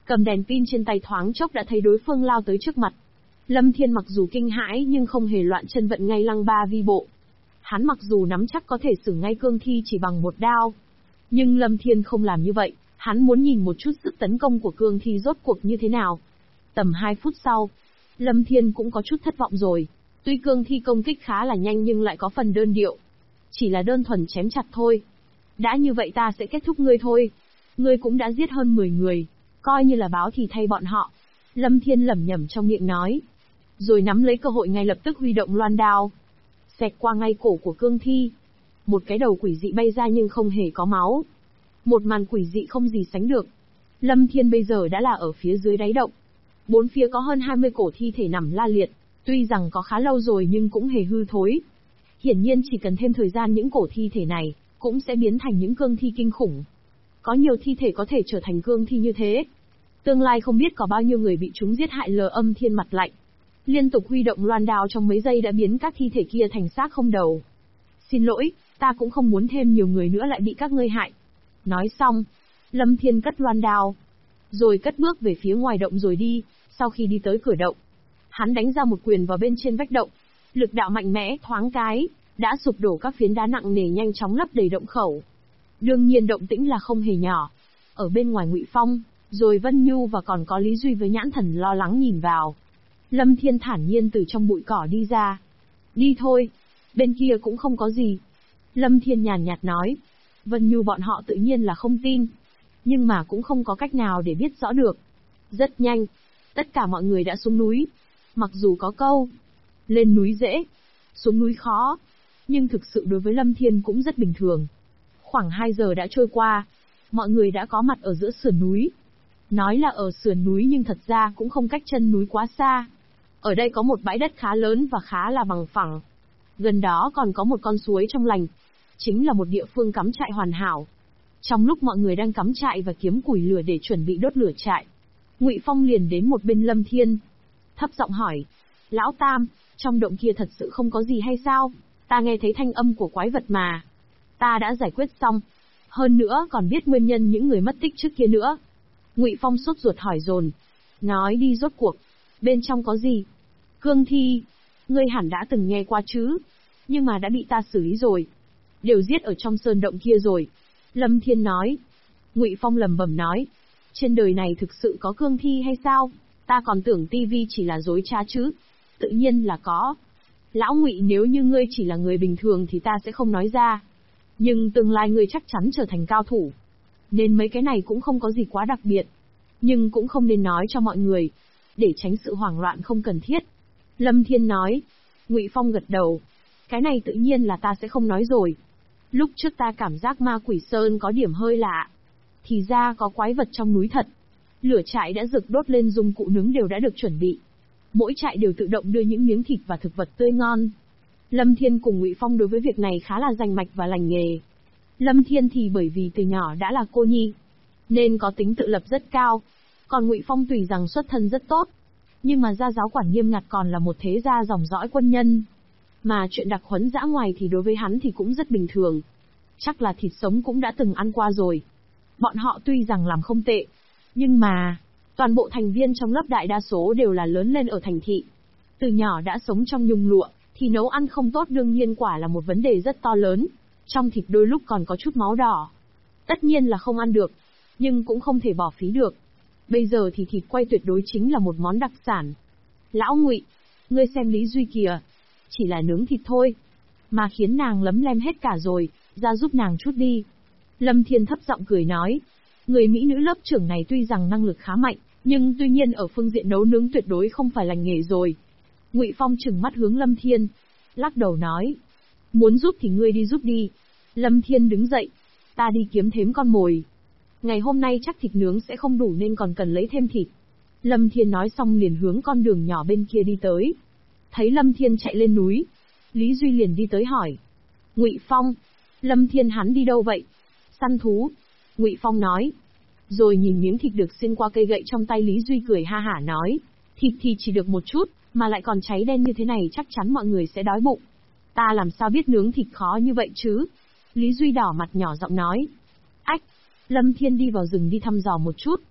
Speaker 1: cầm đèn pin trên tay thoáng chốc đã thấy đối phương lao tới trước mặt. Lâm Thiên mặc dù kinh hãi nhưng không hề loạn chân vận ngay lăng ba vi bộ. Hắn mặc dù nắm chắc có thể xử ngay cương thi chỉ bằng một đao, nhưng Lâm Thiên không làm như vậy, hắn muốn nhìn một chút sức tấn công của cương thi rốt cuộc như thế nào. Tầm 2 phút sau, Lâm Thiên cũng có chút thất vọng rồi. Tuy cương thi công kích khá là nhanh nhưng lại có phần đơn điệu. Chỉ là đơn thuần chém chặt thôi. Đã như vậy ta sẽ kết thúc ngươi thôi. Ngươi cũng đã giết hơn 10 người, coi như là báo thì thay bọn họ. Lâm Thiên lẩm nhẩm trong miệng nói. Rồi nắm lấy cơ hội ngay lập tức huy động loan đao. Xẹt qua ngay cổ của cương thi. Một cái đầu quỷ dị bay ra nhưng không hề có máu. Một màn quỷ dị không gì sánh được. Lâm Thiên bây giờ đã là ở phía dưới đáy động. Bốn phía có hơn 20 cổ thi thể nằm la liệt. Tuy rằng có khá lâu rồi nhưng cũng hề hư thối. Hiển nhiên chỉ cần thêm thời gian những cổ thi thể này cũng sẽ biến thành những cương thi kinh khủng. Có nhiều thi thể có thể trở thành cương thi như thế. Tương lai không biết có bao nhiêu người bị chúng giết hại. Lâm Thiên mặt lạnh, liên tục huy động loan đao trong mấy giây đã biến các thi thể kia thành xác không đầu. Xin lỗi, ta cũng không muốn thêm nhiều người nữa lại bị các ngươi hại. Nói xong, Lâm Thiên cất loan đao, rồi cất bước về phía ngoài động rồi đi. Sau khi đi tới cửa động, hắn đánh ra một quyền vào bên trên vách động. Lực đạo mạnh mẽ thoáng cái đã sụp đổ các phiến đá nặng nề nhanh chóng lấp đầy động khẩu. Đương nhiên động tĩnh là không hề nhỏ. Ở bên ngoài Ngụy Phong, rồi Vân Nhu và còn có Lý Duy với nhãn thần lo lắng nhìn vào. Lâm Thiên thản nhiên từ trong bụi cỏ đi ra. Đi thôi, bên kia cũng không có gì. Lâm Thiên nhàn nhạt nói. Vân Nhu bọn họ tự nhiên là không tin, nhưng mà cũng không có cách nào để biết rõ được. Rất nhanh, tất cả mọi người đã xuống núi. Mặc dù có câu, lên núi dễ, xuống núi khó, nhưng thực sự đối với Lâm Thiên cũng rất bình thường. Khoảng 2 giờ đã trôi qua, mọi người đã có mặt ở giữa sườn núi. Nói là ở sườn núi nhưng thật ra cũng không cách chân núi quá xa. Ở đây có một bãi đất khá lớn và khá là bằng phẳng. Gần đó còn có một con suối trong lành. Chính là một địa phương cắm trại hoàn hảo. Trong lúc mọi người đang cắm trại và kiếm củi lửa để chuẩn bị đốt lửa trại, Ngụy Phong liền đến một bên Lâm Thiên, thấp giọng hỏi. Lão Tam, trong động kia thật sự không có gì hay sao? Ta nghe thấy thanh âm của quái vật mà. Ta đã giải quyết xong. Hơn nữa còn biết nguyên nhân những người mất tích trước kia nữa. Ngụy Phong sốt ruột hỏi dồn. Nói đi rốt cuộc. Bên trong có gì? Cương thi. Ngươi hẳn đã từng nghe qua chứ. Nhưng mà đã bị ta xử lý rồi. Đều giết ở trong sơn động kia rồi. Lâm Thiên nói. Ngụy Phong lẩm bẩm nói. Trên đời này thực sự có cương thi hay sao? Ta còn tưởng tivi chỉ là dối trá chứ. Tự nhiên là có. Lão Ngụy, nếu như ngươi chỉ là người bình thường thì ta sẽ không nói ra. Nhưng tương lai ngươi chắc chắn trở thành cao thủ. Nên mấy cái này cũng không có gì quá đặc biệt. Nhưng cũng không nên nói cho mọi người, để tránh sự hoảng loạn không cần thiết. Lâm Thiên nói. Ngụy Phong gật đầu. Cái này tự nhiên là ta sẽ không nói rồi. Lúc trước ta cảm giác ma quỷ sơn có điểm hơi lạ. Thì ra có quái vật trong núi thật. Lửa trại đã rực đốt lên, dụng cụ nướng đều đã được chuẩn bị. Mỗi trại đều tự động đưa những miếng thịt và thực vật tươi ngon. Lâm Thiên cùng Ngụy Phong đối với việc này khá là rành mạch và lành nghề. Lâm Thiên thì bởi vì từ nhỏ đã là cô nhi, nên có tính tự lập rất cao. Còn Ngụy Phong tùy rằng xuất thân rất tốt, nhưng mà gia giáo quản nghiêm ngặt, còn là một thế gia dòng dõi quân nhân. Mà chuyện đặc huấn dã ngoài thì đối với hắn thì cũng rất bình thường. Chắc là thịt sống cũng đã từng ăn qua rồi. Bọn họ tuy rằng làm không tệ, nhưng mà toàn bộ thành viên trong lớp đại đa số đều là lớn lên ở thành thị. Từ nhỏ đã sống trong nhung lụa, thì nấu ăn không tốt đương nhiên quả là một vấn đề rất to lớn. Trong thịt đôi lúc còn có chút máu đỏ. Tất nhiên là không ăn được, nhưng cũng không thể bỏ phí được. Bây giờ thì thịt quay tuyệt đối chính là một món đặc sản. Lão Ngụy, ngươi xem Lý Duy kìa, chỉ là nướng thịt thôi, mà khiến nàng lấm lem hết cả rồi, ra giúp nàng chút đi. Lâm Thiên thấp giọng cười nói. Người mỹ nữ lớp trưởng này tuy rằng năng lực khá mạnh, nhưng tuy nhiên ở phương diện nấu nướng tuyệt đối không phải lành nghề rồi. Ngụy Phong trừng mắt hướng Lâm Thiên, lắc đầu nói. Muốn giúp thì ngươi đi giúp đi. Lâm Thiên đứng dậy. Ta đi kiếm thêm con mồi. Ngày hôm nay chắc thịt nướng sẽ không đủ nên còn cần lấy thêm thịt. Lâm Thiên nói xong liền hướng con đường nhỏ bên kia đi tới. Thấy Lâm Thiên chạy lên núi, Lý Duy liền đi tới hỏi. Ngụy Phong, Lâm Thiên hắn đi đâu vậy? Săn thú. Ngụy Phong nói. Rồi nhìn miếng thịt được xiên qua cây gậy trong tay, Lý Duy cười ha hả nói. Thịt thì chỉ được một chút, mà lại còn cháy đen như thế này, chắc chắn mọi người sẽ đói bụng. Ta làm sao biết nướng thịt khó như vậy chứ? Lý Duy đỏ mặt nhỏ giọng nói. Ách, Lâm Thiên đi vào rừng đi thăm dò một chút.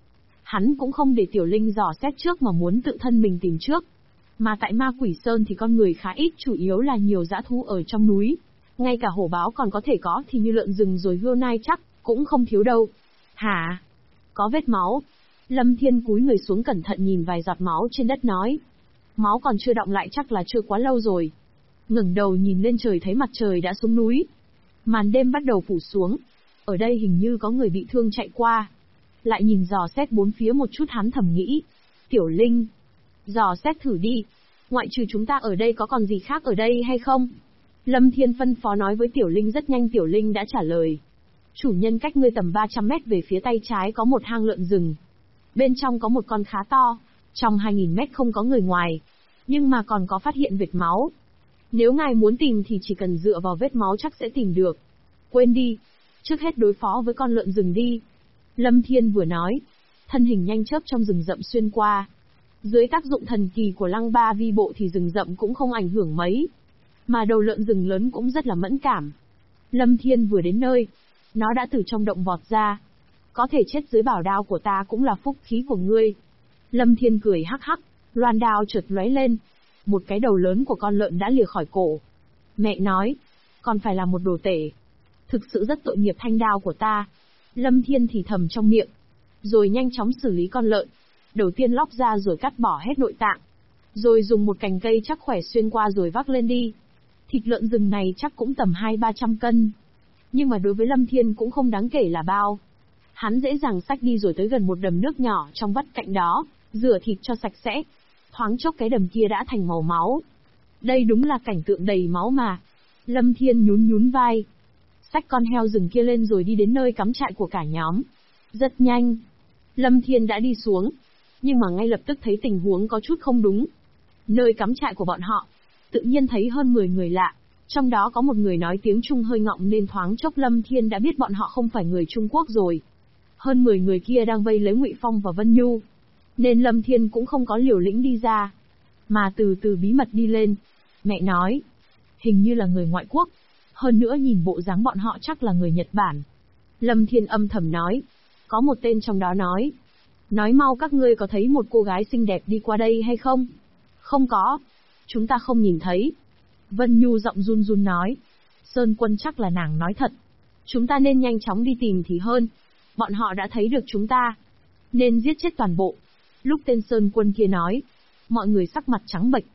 Speaker 1: Hắn cũng không để Tiểu Linh dò xét trước mà muốn tự thân mình tìm trước. Mà tại Ma Quỷ Sơn thì con người khá ít, chủ yếu là nhiều dã thú ở trong núi. Ngay cả hổ báo còn có thể có thì như lợn rừng rồi hươu nai chắc, cũng không thiếu đâu. Hả? Có vết máu. Lâm Thiên cúi người xuống cẩn thận nhìn vài giọt máu trên đất nói. Máu còn chưa đọng lại chắc là chưa quá lâu rồi. Ngẩng đầu nhìn lên trời thấy mặt trời đã xuống núi. Màn đêm bắt đầu phủ xuống. Ở đây hình như có người bị thương chạy qua. Lại nhìn dò xét bốn phía một chút hắn thầm nghĩ. Tiểu Linh, dò xét thử đi. Ngoại trừ chúng ta ở đây có còn gì khác ở đây hay không? Lâm Thiên phân phó nói với Tiểu Linh, rất nhanh Tiểu Linh đã trả lời. Chủ nhân, cách ngươi tầm 300 mét về phía tay trái có một hang lợn rừng. Bên trong có một con khá to. Trong 2000 mét không có người ngoài. Nhưng mà còn có phát hiện vệt máu. Nếu ngài muốn tìm thì chỉ cần dựa vào vết máu chắc sẽ tìm được. Quên đi. Trước hết đối phó với con lợn rừng đi. Lâm Thiên vừa nói. Thân hình nhanh chớp trong rừng rậm xuyên qua. Dưới tác dụng thần kỳ của Lăng Ba Vi Bộ thì rừng rậm cũng không ảnh hưởng mấy. Mà đầu lợn rừng lớn cũng rất là mẫn cảm. Lâm Thiên vừa đến nơi. Nó đã từ trong động vọt ra. Có thể chết dưới bảo đao của ta cũng là phúc khí của ngươi. Lâm Thiên cười hắc hắc. Loan đao chợt lóe lên. Một cái đầu lớn của con lợn đã lìa khỏi cổ. Mẹ nói. Còn phải là một đồ tể. Thực sự rất tội nghiệp thanh đao của ta. Lâm Thiên thì thầm trong miệng. Rồi nhanh chóng xử lý con lợn. Đầu tiên lóc ra rồi cắt bỏ hết nội tạng. Rồi dùng một cành cây chắc khỏe xuyên qua rồi vác lên đi. Thịt lợn rừng này chắc cũng tầm 200-300 cân. Nhưng mà đối với Lâm Thiên cũng không đáng kể là bao. Hắn dễ dàng xách đi rồi tới gần một đầm nước nhỏ trong vắt cạnh đó, rửa thịt cho sạch sẽ. Thoáng chốc cái đầm kia đã thành màu máu. Đây đúng là cảnh tượng đầy máu mà. Lâm Thiên nhún vai. Xách con heo rừng kia lên rồi đi đến nơi cắm trại của cả nhóm. Rất nhanh. Lâm Thiên đã đi xuống. Nhưng mà ngay lập tức thấy tình huống có chút không đúng. Nơi cắm trại của bọn họ, tự nhiên thấy hơn 10 người lạ. Trong đó có một người nói tiếng Trung hơi ngọng nên thoáng chốc Lâm Thiên đã biết bọn họ không phải người Trung Quốc rồi. Hơn 10 người kia đang vây lấy Ngụy Phong và Vân Nhu. Nên Lâm Thiên cũng không có liều lĩnh đi ra. Mà từ từ bí mật đi lên. Mẹ nói. Hình như là người ngoại quốc. Hơn nữa nhìn bộ dáng bọn họ chắc là người Nhật Bản. Lâm Thiên âm thầm nói. Có một tên trong đó nói. Nói mau, các ngươi có thấy một cô gái xinh đẹp đi qua đây hay không? Không có. Chúng ta không nhìn thấy. Vân Nhu giọng run run nói. Sơn Quân chắc là nàng nói thật. Chúng ta nên nhanh chóng đi tìm thì hơn. Bọn họ đã thấy được chúng ta. Nên giết chết toàn bộ. Lúc tên Sơn Quân kia nói. Mọi người sắc mặt trắng bệch.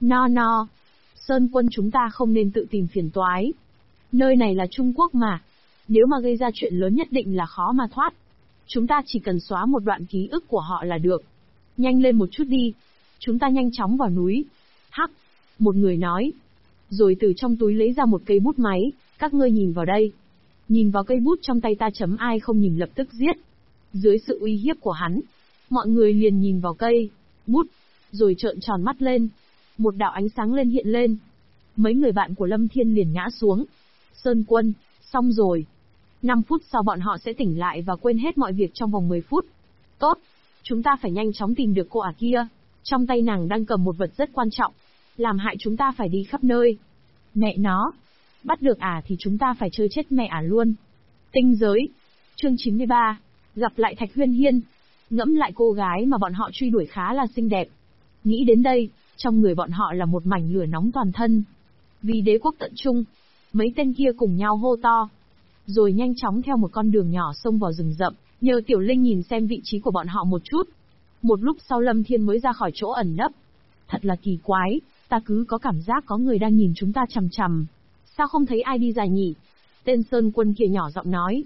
Speaker 1: No. Sơn Quân, chúng ta không nên tự tìm phiền toái. Nơi này là Trung Quốc mà. Nếu mà gây ra chuyện lớn nhất định là khó mà thoát. Chúng ta chỉ cần xóa một đoạn ký ức của họ là được. Nhanh lên một chút đi. Chúng ta nhanh chóng vào núi. Hắc. Một người nói. Rồi từ trong túi lấy ra một cây bút máy. Các ngươi nhìn vào đây. Nhìn vào cây bút trong tay ta, chấm ai không nhìn lập tức giết. Dưới sự uy hiếp của hắn, mọi người liền nhìn vào cây bút, rồi trợn tròn mắt lên. Một đạo ánh sáng lên hiện lên. Mấy người bạn của Lâm Thiên liền ngã xuống. Sơn Quân, xong rồi. 5 phút sau bọn họ sẽ tỉnh lại và quên hết mọi việc trong vòng 10 phút. Tốt, chúng ta phải nhanh chóng tìm được cô ả kia. Trong tay nàng đang cầm một vật rất quan trọng. Làm hại chúng ta phải đi khắp nơi. Mẹ nó. Bắt được ả thì chúng ta phải chơi chết mẹ ả luôn. Tinh giới. Chương 93. Gặp lại Thạch Huyên Hiên. Ngẫm lại cô gái mà bọn họ truy đuổi khá là xinh đẹp. Nghĩ đến đây, trong người bọn họ là một mảnh lửa nóng toàn thân. Vì đế quốc tận trung, mấy tên kia cùng nhau hô to. Rồi nhanh chóng theo một con đường nhỏ xông vào rừng rậm, nhờ Tiểu Linh nhìn xem vị trí của bọn họ một chút. Một lúc sau Lâm Thiên mới ra khỏi chỗ ẩn nấp. Thật là kỳ quái, ta cứ có cảm giác có người đang nhìn chúng ta chằm chằm. Sao không thấy ai đi ra nhỉ? Tên Sơn Quân kia nhỏ giọng nói.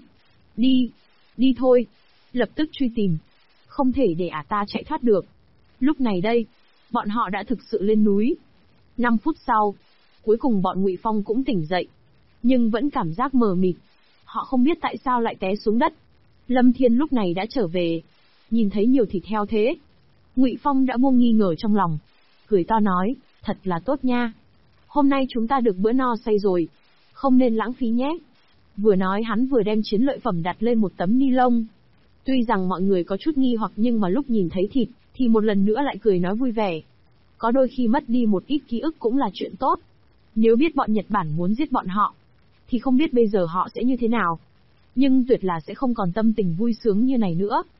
Speaker 1: Đi thôi. Lập tức truy tìm. Không thể để ả ta chạy thoát được. Lúc này đây, bọn họ đã thực sự lên núi. 5 phút sau, cuối cùng bọn Ngụy Phong cũng tỉnh dậy. Nhưng vẫn cảm giác mờ mịt. Họ không biết tại sao lại té xuống đất. Lâm Thiên lúc này đã trở về. Nhìn thấy nhiều thịt heo thế. Ngụy Phong đã buông nghi ngờ trong lòng. Cười to nói, thật là tốt nha. Hôm nay chúng ta được bữa no say rồi. Không nên lãng phí nhé. Vừa nói hắn vừa đem chiến lợi phẩm đặt lên một tấm ni lông. Tuy rằng mọi người có chút nghi hoặc nhưng mà lúc nhìn thấy thịt, thì một lần nữa lại cười nói vui vẻ. Có đôi khi mất đi một ít ký ức cũng là chuyện tốt. Nếu biết bọn Nhật Bản muốn giết bọn họ, thì không biết bây giờ họ sẽ như thế nào. Nhưng tuyệt là sẽ không còn tâm tình vui sướng như này nữa.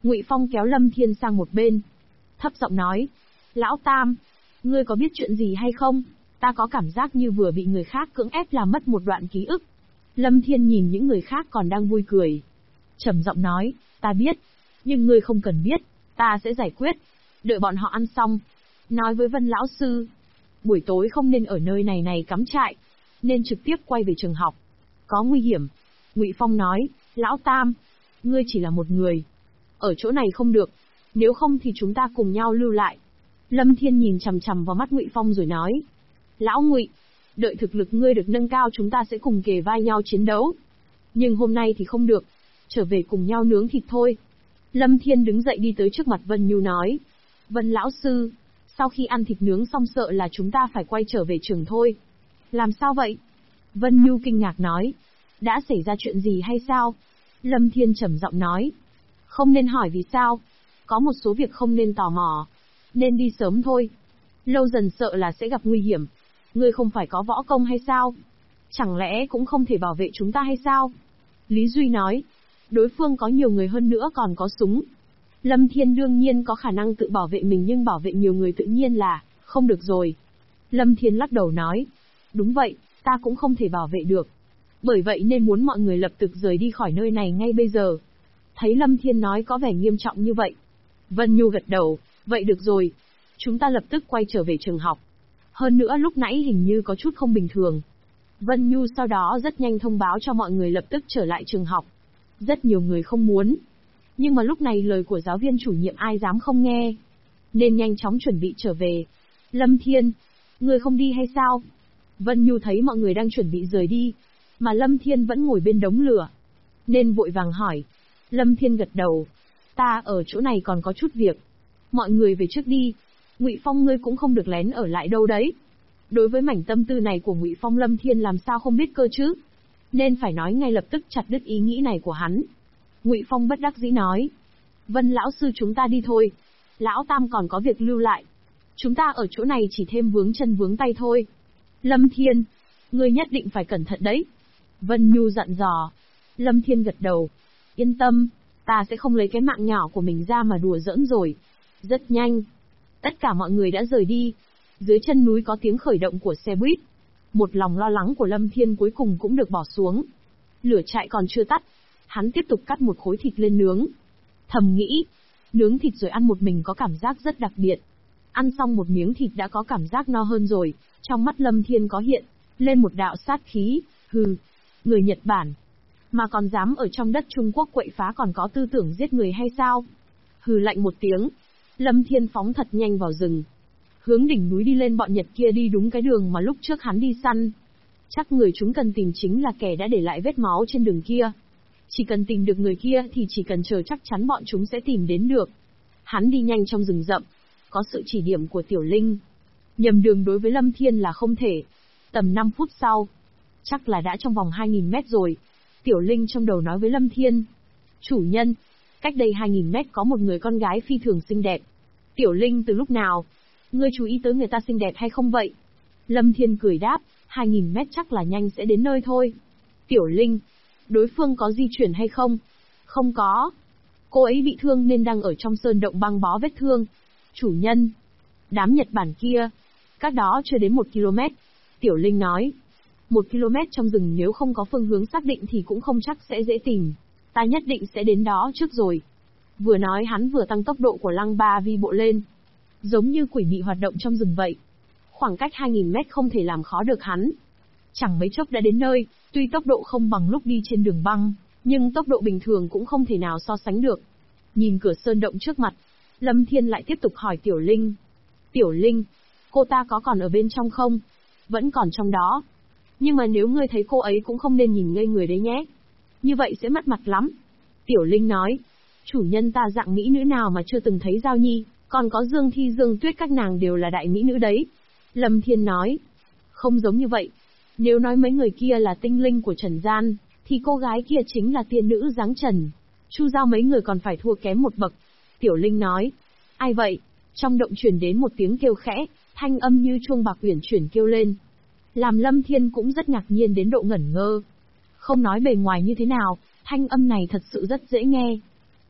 Speaker 1: Ngụy Phong kéo Lâm Thiên sang một bên, thấp giọng nói, Lão Tam, ngươi có biết chuyện gì hay không? Ta có cảm giác như vừa bị người khác cưỡng ép làm mất một đoạn ký ức. Lâm Thiên nhìn những người khác còn đang vui cười, trầm giọng nói, ta biết, nhưng ngươi không cần biết, ta sẽ giải quyết. Đợi bọn họ ăn xong, nói với Vân lão sư, buổi tối không nên ở nơi này cắm trại, nên trực tiếp quay về trường học. Có nguy hiểm. Ngụy Phong nói, Lão Tam, ngươi chỉ là một người, ở chỗ này không được, nếu không thì chúng ta cùng nhau lưu lại. Lâm Thiên nhìn chằm chằm vào mắt Ngụy Phong rồi nói, Lão Ngụy, đợi thực lực ngươi được nâng cao chúng ta sẽ cùng kề vai nhau chiến đấu. Nhưng hôm nay thì không được, trở về cùng nhau nướng thịt thôi. Lâm Thiên đứng dậy đi tới trước mặt Vân Nhu nói, Vân lão sư, sau khi ăn thịt nướng xong sợ là chúng ta phải quay trở về trường thôi. Làm sao vậy? Vân Nhu kinh ngạc nói, đã xảy ra chuyện gì hay sao? Lâm Thiên trầm giọng nói, không nên hỏi vì sao, có một số việc không nên tò mò, nên đi sớm thôi. Lâu dần sợ là sẽ gặp nguy hiểm. Ngươi không phải có võ công hay sao? Chẳng lẽ cũng không thể bảo vệ chúng ta hay sao? Lý Duy nói, đối phương có nhiều người hơn nữa còn có súng. Lâm Thiên đương nhiên có khả năng tự bảo vệ mình nhưng bảo vệ nhiều người tự nhiên là không được rồi. Lâm Thiên lắc đầu nói, đúng vậy, ta cũng không thể bảo vệ được. Bởi vậy nên muốn mọi người lập tức rời đi khỏi nơi này ngay bây giờ. Thấy Lâm Thiên nói có vẻ nghiêm trọng như vậy, Vân Nhu gật đầu, vậy được rồi. Chúng ta lập tức quay trở về trường học. Hơn nữa lúc nãy hình như có chút không bình thường. Vân Nhu sau đó rất nhanh thông báo cho mọi người lập tức trở lại trường học. Rất nhiều người không muốn. Nhưng mà lúc này lời của giáo viên chủ nhiệm ai dám không nghe. Nên nhanh chóng chuẩn bị trở về. Lâm Thiên, người không đi hay sao? Vân Nhu thấy mọi người đang chuẩn bị rời đi, mà Lâm Thiên vẫn ngồi bên đống lửa, nên vội vàng hỏi. Lâm Thiên gật đầu, ta ở chỗ này còn có chút việc. Mọi người về trước đi. Ngụy Phong ngươi cũng không được lén ở lại đâu đấy. Đối với mảnh tâm tư này của Ngụy Phong Lâm Thiên làm sao không biết cơ chứ? Nên phải nói ngay lập tức chặt đứt ý nghĩ này của hắn. Ngụy Phong bất đắc dĩ nói, Vân lão sư chúng ta đi thôi. Lão Tam còn có việc lưu lại. Chúng ta ở chỗ này chỉ thêm vướng chân vướng tay thôi. Lâm Thiên, ngươi nhất định phải cẩn thận đấy. Vân Nhu dặn dò. Lâm Thiên gật đầu. Yên tâm, ta sẽ không lấy cái mạng nhỏ của mình ra mà đùa giỡn rồi. Rất nhanh, tất cả mọi người đã rời đi. Dưới chân núi có tiếng khởi động của xe buýt. Một lòng lo lắng của Lâm Thiên cuối cùng cũng được bỏ xuống. Lửa trại còn chưa tắt, hắn tiếp tục cắt một khối thịt lên nướng. Thầm nghĩ, nướng thịt rồi ăn một mình có cảm giác rất đặc biệt. Ăn xong một miếng thịt đã có cảm giác no hơn rồi, trong mắt Lâm Thiên có hiện lên một đạo sát khí, hừ, người Nhật Bản mà còn dám ở trong đất Trung Quốc quậy phá còn có tư tưởng giết người hay sao? Hừ lạnh một tiếng, Lâm Thiên phóng thật nhanh vào rừng. Hướng đỉnh núi đi lên bọn Nhật kia đi đúng cái đường mà lúc trước hắn đi săn. Chắc người chúng cần tìm chính là kẻ đã để lại vết máu trên đường kia. Chỉ cần tìm được người kia thì chỉ cần chờ chắc chắn bọn chúng sẽ tìm đến được. Hắn đi nhanh trong rừng rậm, có sự chỉ điểm của Tiểu Linh. Nhầm đường đối với Lâm Thiên là không thể. Tầm 5 phút sau, chắc là đã trong vòng 2.000 mét rồi. Tiểu Linh trong đầu nói với Lâm Thiên, chủ nhân, cách đây 2.000 mét có một người con gái phi thường xinh đẹp. Tiểu Linh từ lúc nào? Ngươi chú ý tới người ta xinh đẹp hay không vậy? Lâm Thiên cười đáp, 2.000 mét chắc là nhanh sẽ đến nơi thôi. Tiểu Linh, đối phương có di chuyển hay không? Không có. Cô ấy bị thương nên đang ở trong sơn động băng bó vết thương. Chủ nhân, đám Nhật Bản kia, cách đó chưa đến 1 km. Tiểu Linh nói, 1 km trong rừng nếu không có phương hướng xác định thì cũng không chắc sẽ dễ tìm. Ta nhất định sẽ đến đó trước rồi. Vừa nói hắn vừa tăng tốc độ của Lăng Ba Vi bộ lên. Giống như quỷ mị hoạt động trong rừng vậy. Khoảng cách 2.000 mét không thể làm khó được hắn. Chẳng mấy chốc đã đến nơi, tuy tốc độ không bằng lúc đi trên đường băng, nhưng tốc độ bình thường cũng không thể nào so sánh được. Nhìn cửa sơn động trước mặt, Lâm Thiên lại tiếp tục hỏi Tiểu Linh. Tiểu Linh, cô ta có còn ở bên trong không? Vẫn còn trong đó. Nhưng mà nếu ngươi thấy cô ấy cũng không nên nhìn ngây người đấy nhé. Như vậy sẽ mất mặt lắm. Tiểu Linh nói, chủ nhân ta dạng mỹ nữ nào mà chưa từng thấy Giao Nhi, còn có Dương Thi Dương Tuyết các nàng đều là đại mỹ nữ đấy. Lâm Thiên nói, không giống như vậy. Nếu nói mấy người kia là tinh linh của trần gian, thì cô gái kia chính là tiên nữ dáng trần. Chu Giao mấy người còn phải thua kém một bậc. Tiểu Linh nói, ai vậy? Trong động truyền đến một tiếng kêu khẽ, thanh âm như chuông bạc uyển chuyển kêu lên. Làm Lâm Thiên cũng rất ngạc nhiên đến độ ngẩn ngơ. Không nói bề ngoài như thế nào, thanh âm này thật sự rất dễ nghe.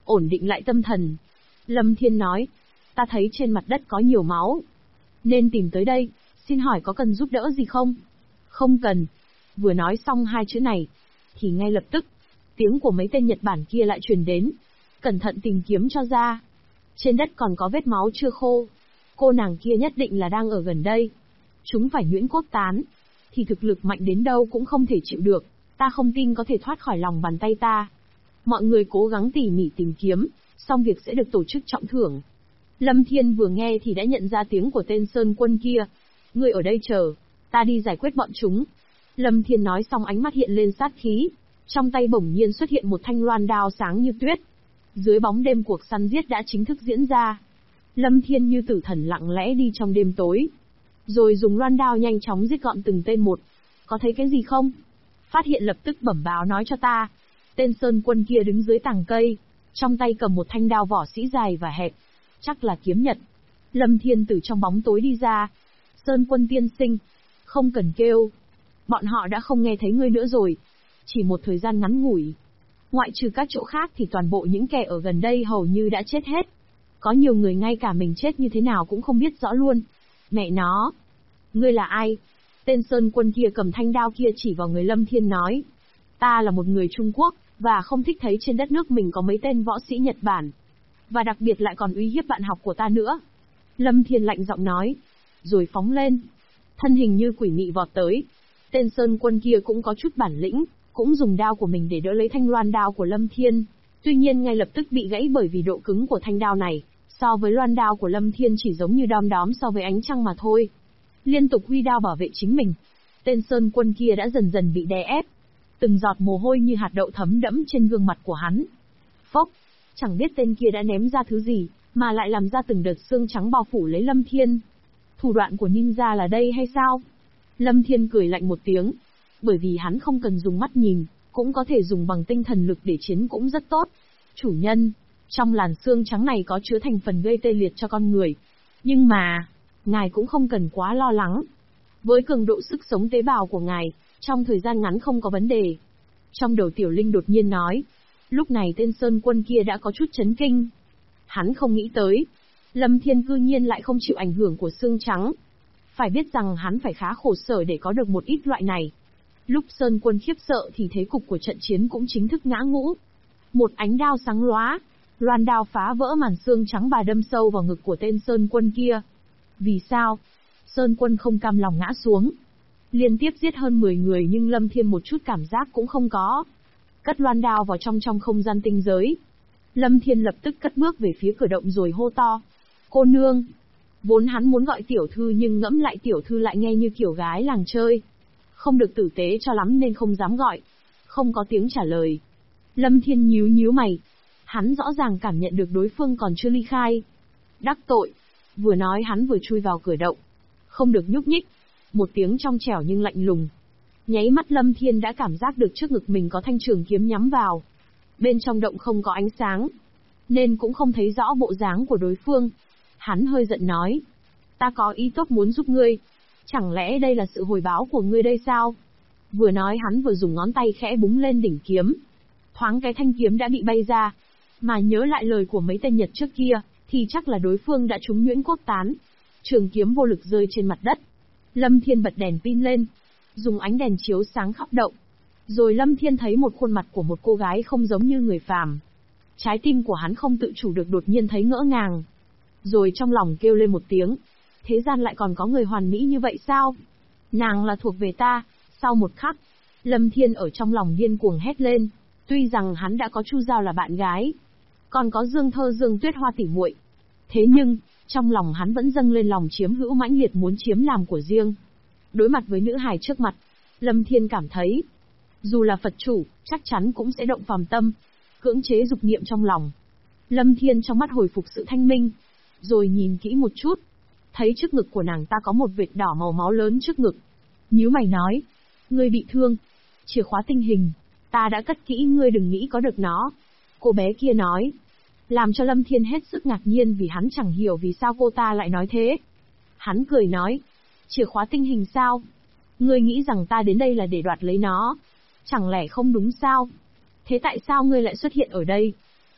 Speaker 1: ổn định lại tâm thần. Lâm Thiên nói, ta thấy trên mặt đất có nhiều máu, nên tìm tới đây, xin hỏi có cần giúp đỡ gì không? Không cần. Vừa nói xong hai chữ này, thì ngay lập tức, tiếng của mấy tên Nhật Bản kia lại truyền đến. Cẩn thận tìm kiếm cho ra. Trên đất còn có vết máu chưa khô. Cô nàng kia nhất định là đang ở gần đây. Chúng phải nhuyễn cốt tán, thì thực lực mạnh đến đâu cũng không thể chịu được. Ta không tin có thể thoát khỏi lòng bàn tay ta. Mọi người cố gắng tỉ mỉ tìm kiếm, xong việc sẽ được tổ chức trọng thưởng. Lâm Thiên vừa nghe thì đã nhận ra tiếng của tên Sơn Quân kia. Ngươi ở đây chờ, ta đi giải quyết bọn chúng. Lâm Thiên nói xong ánh mắt hiện lên sát khí. Trong tay bỗng nhiên xuất hiện một thanh loan đao sáng như tuyết. Dưới bóng đêm cuộc săn giết đã chính thức diễn ra. Lâm Thiên như tử thần lặng lẽ đi trong đêm tối. Rồi dùng loan đao nhanh chóng giết gọn từng tên một. Có thấy cái gì không? Phát hiện lập tức bẩm báo nói cho ta. Tên Sơn Quân kia đứng dưới tàng cây. Trong tay cầm một thanh đao vỏ sĩ dài và hẹp. Chắc là kiếm nhật. Lâm Thiên từ trong bóng tối đi ra. Sơn Quân tiên sinh. Không cần kêu. Bọn họ đã không nghe thấy ngươi nữa rồi. Chỉ một thời gian ngắn ngủi. Ngoại trừ các chỗ khác thì toàn bộ những kẻ ở gần đây hầu như đã chết hết. Có nhiều người ngay cả mình chết như thế nào cũng không biết rõ luôn. Mẹ nó! Ngươi là ai? Tên Sơn Quân kia cầm thanh đao kia chỉ vào người Lâm Thiên nói. Ta là một người Trung Quốc, và không thích thấy trên đất nước mình có mấy tên võ sĩ Nhật Bản. Và đặc biệt lại còn uy hiếp bạn học của ta nữa. Lâm Thiên lạnh giọng nói. Rồi phóng lên. Thân hình như quỷ mị vọt tới. Tên Sơn Quân kia cũng có chút bản lĩnh, cũng dùng đao của mình để đỡ lấy thanh loan đao của Lâm Thiên. Tuy nhiên ngay lập tức bị gãy bởi vì độ cứng của thanh đao này, so với loan đao của Lâm Thiên chỉ giống như đom đóm so với ánh trăng mà thôi. Liên tục huy đao bảo vệ chính mình. Tên Sơn Quân kia đã dần dần bị đè ép. Từng giọt mồ hôi như hạt đậu thấm đẫm trên gương mặt của hắn. Phốc! Chẳng biết tên kia đã ném ra thứ gì, mà lại làm ra từng đợt xương trắng bao phủ lấy Lâm Thiên. Thủ đoạn của ninja là đây hay sao? Lâm Thiên cười lạnh một tiếng. Bởi vì hắn không cần dùng mắt nhìn, cũng có thể dùng bằng tinh thần lực để chiến cũng rất tốt. Chủ nhân, trong làn xương trắng này có chứa thành phần gây tê liệt cho con người. Nhưng mà, ngài cũng không cần quá lo lắng. Với cường độ sức sống tế bào của ngài, trong thời gian ngắn không có vấn đề. Trong đầu Tiểu Linh đột nhiên nói. Lúc này tên Sơn Quân kia đã có chút chấn kinh. Hắn không nghĩ tới. Lâm Thiên cư nhiên lại không chịu ảnh hưởng của xương trắng. Phải biết rằng hắn phải khá khổ sở để có được một ít loại này. Lúc Sơn Quân khiếp sợ thì thế cục của trận chiến cũng chính thức ngã ngũ. Một ánh đao sáng lóa, loan đao phá vỡ màn xương trắng và đâm sâu vào ngực của tên Sơn Quân kia. Vì sao? Sơn Quân không cam lòng ngã xuống. Liên tiếp giết hơn 10 người nhưng Lâm Thiên một chút cảm giác cũng không có. Cất loan đao vào trong không gian tinh giới. Lâm Thiên lập tức cất bước về phía cửa động rồi hô to. Cô nương! Vốn hắn muốn gọi tiểu thư nhưng ngẫm lại tiểu thư lại nghe như kiểu gái làng chơi. Không được tử tế cho lắm nên không dám gọi. Không có tiếng trả lời. Lâm Thiên nhíu nhíu mày. Hắn rõ ràng cảm nhận được đối phương còn chưa ly khai. Đắc tội. Vừa nói hắn vừa chui vào cửa động. Không được nhúc nhích. Một tiếng trong trẻo nhưng lạnh lùng. Nháy mắt Lâm Thiên đã cảm giác được trước ngực mình có thanh trường kiếm nhắm vào. Bên trong động không có ánh sáng, nên cũng không thấy rõ bộ dáng của đối phương. Hắn hơi giận nói. Ta có ý tốt muốn giúp ngươi. Chẳng lẽ đây là sự hồi báo của ngươi đây sao? Vừa nói hắn vừa dùng ngón tay khẽ búng lên đỉnh kiếm. Thoáng cái thanh kiếm đã bị bay ra. Mà nhớ lại lời của mấy tên Nhật trước kia, thì chắc là đối phương đã trúng nhuyễn cốt tán. Trường kiếm vô lực rơi trên mặt đất. Lâm Thiên bật đèn pin lên, dùng ánh đèn chiếu sáng khắp động. Rồi Lâm Thiên thấy một khuôn mặt của một cô gái không giống như người phàm. Trái tim của hắn không tự chủ được đột nhiên thấy ngỡ ngàng. Rồi trong lòng kêu lên một tiếng. Thế gian lại còn có người hoàn mỹ như vậy sao? Nàng là thuộc về ta. Sau một khắc, Lâm Thiên ở trong lòng điên cuồng hét lên. Tuy rằng hắn đã có Chu Giao là bạn gái, còn có Dương Thơ Dương Tuyết Hoa tỉ muội, thế nhưng trong lòng hắn vẫn dâng lên lòng chiếm hữu mãnh liệt muốn chiếm làm của riêng. Đối mặt với nữ hài trước mặt, Lâm Thiên cảm thấy, dù là Phật chủ, chắc chắn cũng sẽ động phàm tâm, cưỡng chế dục niệm trong lòng. Lâm Thiên trong mắt hồi phục sự thanh minh, rồi nhìn kỹ một chút, thấy trước ngực của nàng ta có một vệt đỏ màu máu lớn trước ngực. Nhíu mày nói, ngươi bị thương, chìa khóa tinh hình, ta đã cất kỹ, ngươi đừng nghĩ có được nó. Cô bé kia nói, làm cho Lâm Thiên hết sức ngạc nhiên vì hắn chẳng hiểu vì sao cô ta lại nói thế. Hắn cười nói, chìa khóa tinh hình sao? Ngươi nghĩ rằng ta đến đây là để đoạt lấy nó? Chẳng lẽ không đúng sao? Thế tại sao ngươi lại xuất hiện ở đây?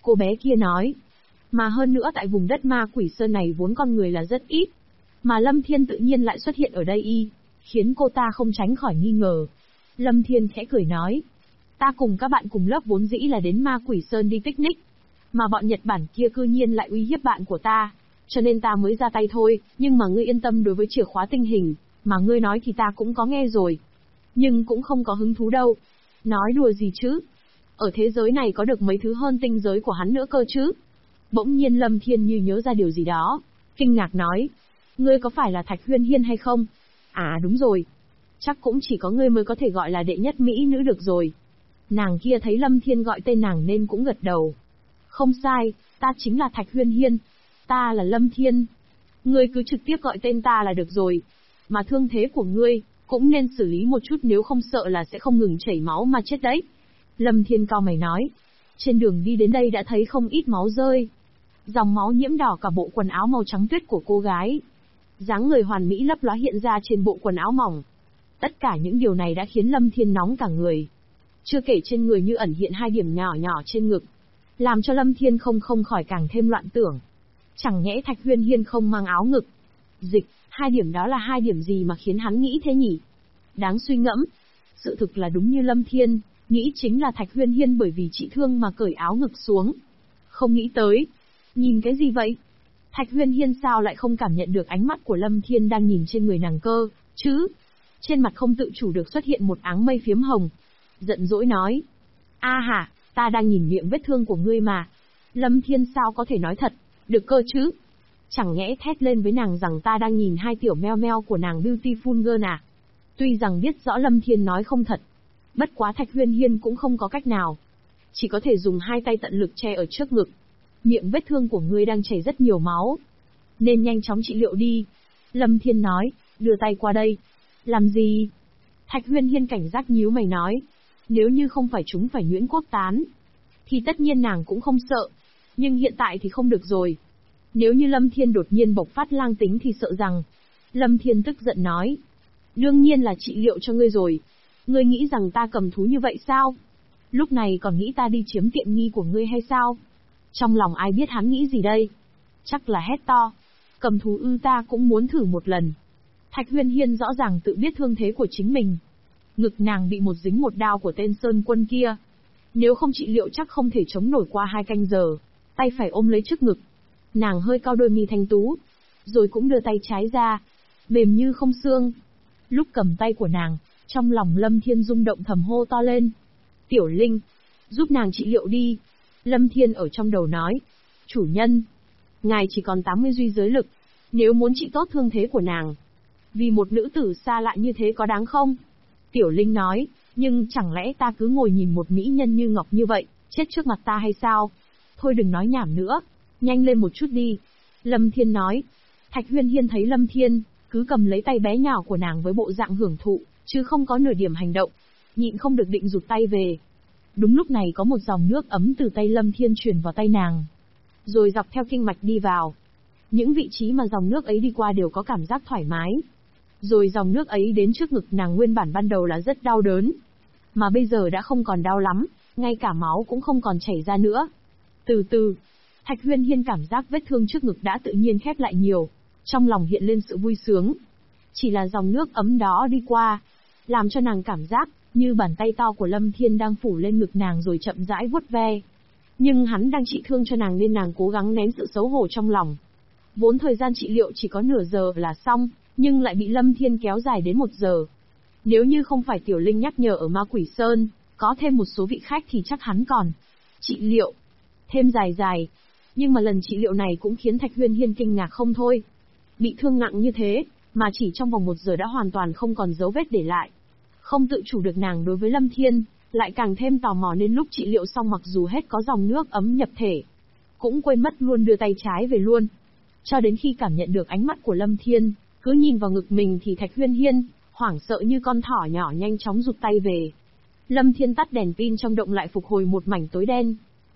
Speaker 1: Cô bé kia nói. Mà hơn nữa tại vùng đất Ma Quỷ Sơn này vốn con người là rất ít. Mà Lâm Thiên tự nhiên lại xuất hiện ở đây khiến cô ta không tránh khỏi nghi ngờ. Lâm Thiên khẽ cười nói. Ta cùng các bạn cùng lớp vốn dĩ là đến Ma Quỷ Sơn đi picnic. Mà bọn Nhật Bản kia cư nhiên lại uy hiếp bạn của ta. Cho nên ta mới ra tay thôi, nhưng mà ngươi yên tâm đối với chìa khóa tinh hình, mà ngươi nói thì ta cũng có nghe rồi. Nhưng cũng không có hứng thú đâu. Nói đùa gì chứ? Ở thế giới này có được mấy thứ hơn tinh giới của hắn nữa cơ chứ? Bỗng nhiên Lâm Thiên như nhớ ra điều gì đó. Kinh ngạc nói. Ngươi có phải là Thạch Huyên Hiên hay không? À đúng rồi. Chắc cũng chỉ có ngươi mới có thể gọi là đệ nhất mỹ nữ được rồi. Nàng kia thấy Lâm Thiên gọi tên nàng nên cũng gật đầu. Không sai, ta chính là Thạch Huyên Hiên. Ta là Lâm Thiên. Ngươi cứ trực tiếp gọi tên ta là được rồi. Mà thương thế của ngươi, cũng nên xử lý một chút nếu không sợ là sẽ không ngừng chảy máu mà chết đấy. Lâm Thiên cau mày nói. Trên đường đi đến đây đã thấy không ít máu rơi. Dòng máu nhiễm đỏ cả bộ quần áo màu trắng tuyết của cô gái. Dáng người hoàn mỹ lấp lóa hiện ra trên bộ quần áo mỏng. Tất cả những điều này đã khiến Lâm Thiên nóng cả người. Chưa kể trên người như ẩn hiện 2 điểm nhỏ nhỏ trên ngực. Làm cho Lâm Thiên không khỏi càng thêm loạn tưởng. Chẳng nhẽ Thạch Huyên Hiên không mang áo ngực. Dịch, 2 điểm đó là 2 điểm gì mà khiến hắn nghĩ thế nhỉ? Đáng suy ngẫm. Sự thực là đúng như Lâm Thiên, nghĩ chính là Thạch Huyên Hiên bởi vì trị thương mà cởi áo ngực xuống. Không nghĩ tới. Nhìn cái gì vậy? Thạch Huyên Hiên sao lại không cảm nhận được ánh mắt của Lâm Thiên đang nhìn trên người nàng cơ, chứ? Trên mặt không tự chủ được xuất hiện một áng mây phiếm hồng. Giận dỗi nói. A hả, ta đang nhìn miệng vết thương của ngươi mà. Lâm Thiên sao có thể nói thật, được cơ chứ? Chẳng nhẽ thét lên với nàng rằng ta đang nhìn 2 tiểu meo meo của nàng Beautiful Girl à? Tuy rằng biết rõ Lâm Thiên nói không thật. Bất quá Thạch Huyên Hiên cũng không có cách nào. Chỉ có thể dùng 2 tay tận lực che ở trước ngực. Miệng vết thương của ngươi đang chảy rất nhiều máu. Nên nhanh chóng trị liệu đi. Lâm Thiên nói, đưa tay qua đây. Làm gì? Thạch Huyên Hiên cảnh giác nhíu mày nói. Nếu như không phải chúng phải nhuyễn quốc tán, thì tất nhiên nàng cũng không sợ. Nhưng hiện tại thì không được rồi. Nếu như Lâm Thiên đột nhiên bộc phát lang tính thì sợ rằng. Lâm Thiên tức giận nói. Đương nhiên là trị liệu cho ngươi rồi. Ngươi nghĩ rằng ta cầm thú như vậy sao? Lúc này còn nghĩ ta đi chiếm tiện nghi của ngươi hay sao? Trong lòng ai biết hắn nghĩ gì đây? Chắc là hét to. Cầm thú ta cũng muốn thử một lần. Thạch Huyên Hiên rõ ràng tự biết thương thế của chính mình. Ngực nàng bị dính một đao của tên Sơn Quân kia. Nếu không trị liệu chắc không thể chống nổi qua 2 canh giờ. Tay phải ôm lấy trước ngực. Nàng hơi cau đôi mi thanh tú. Rồi cũng đưa tay trái ra. Mềm như không xương. Lúc cầm tay của nàng, trong lòng Lâm Thiên rung động thầm hô to lên. Tiểu Linh, giúp nàng trị liệu đi. Lâm Thiên ở trong đầu nói. Chủ nhân, ngài chỉ còn 80 duy giới lực. Nếu muốn trị tốt thương thế của nàng, vì một nữ tử xa lạ như thế có đáng không? Tiểu Linh nói, nhưng chẳng lẽ ta cứ ngồi nhìn một mỹ nhân như ngọc như vậy, chết trước mặt ta hay sao? Thôi đừng nói nhảm nữa, nhanh lên một chút đi. Lâm Thiên nói. Thạch Huyên Hiên thấy Lâm Thiên, cứ cầm lấy tay bé nhỏ của nàng với bộ dạng hưởng thụ, chứ không có nửa điểm hành động. Nhịn không được định rụt tay về. Đúng lúc này có một dòng nước ấm từ tay Lâm Thiên truyền vào tay nàng. Rồi dọc theo kinh mạch đi vào. Những vị trí mà dòng nước ấy đi qua đều có cảm giác thoải mái. Rồi dòng nước ấy đến trước ngực nàng nguyên bản ban đầu là rất đau đớn. Mà bây giờ đã không còn đau lắm, ngay cả máu cũng không còn chảy ra nữa. Từ từ, Thạch Huyên Hiên cảm giác vết thương trước ngực đã tự nhiên khép lại nhiều. Trong lòng hiện lên sự vui sướng. Chỉ là dòng nước ấm đó đi qua, làm cho nàng cảm giác như bàn tay to của Lâm Thiên đang phủ lên ngực nàng rồi chậm rãi vuốt ve. Nhưng hắn đang trị thương cho nàng nên nàng cố gắng nén sự xấu hổ trong lòng. Vốn thời gian trị liệu chỉ có nửa giờ là xong, nhưng lại bị Lâm Thiên kéo dài đến 1 giờ. Nếu như không phải Tiểu Linh nhắc nhở ở Ma Quỷ Sơn, có thêm một số vị khách thì chắc hắn còn trị liệu thêm dài. Nhưng mà lần trị liệu này cũng khiến Thạch Huyên Hiên kinh ngạc không thôi. Bị thương nặng như thế, mà chỉ trong vòng 1 giờ đã hoàn toàn không còn dấu vết để lại. Không tự chủ được nàng đối với Lâm Thiên, lại càng thêm tò mò nên lúc trị liệu xong mặc dù hết có dòng nước ấm nhập thể, cũng quên mất luôn đưa tay trái về luôn. Cho đến khi cảm nhận được ánh mắt của Lâm Thiên, cứ nhìn vào ngực mình thì Thạch Huyên Hiên, hoảng sợ như con thỏ nhỏ nhanh chóng rụt tay về. Lâm Thiên tắt đèn pin trong động lại phục hồi một mảnh tối đen.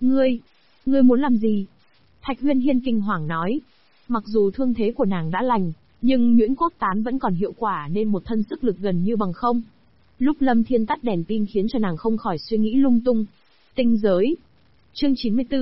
Speaker 1: Ngươi muốn làm gì? Thạch Huyên Hiên kinh hoàng nói. Mặc dù thương thế của nàng đã lành, nhưng nhuyễn quốc tán vẫn còn hiệu quả nên một thân sức lực gần như bằng không. Lúc Lâm Thiên tắt đèn pin khiến cho nàng không khỏi suy nghĩ lung tung. Tinh giới. Chương 94,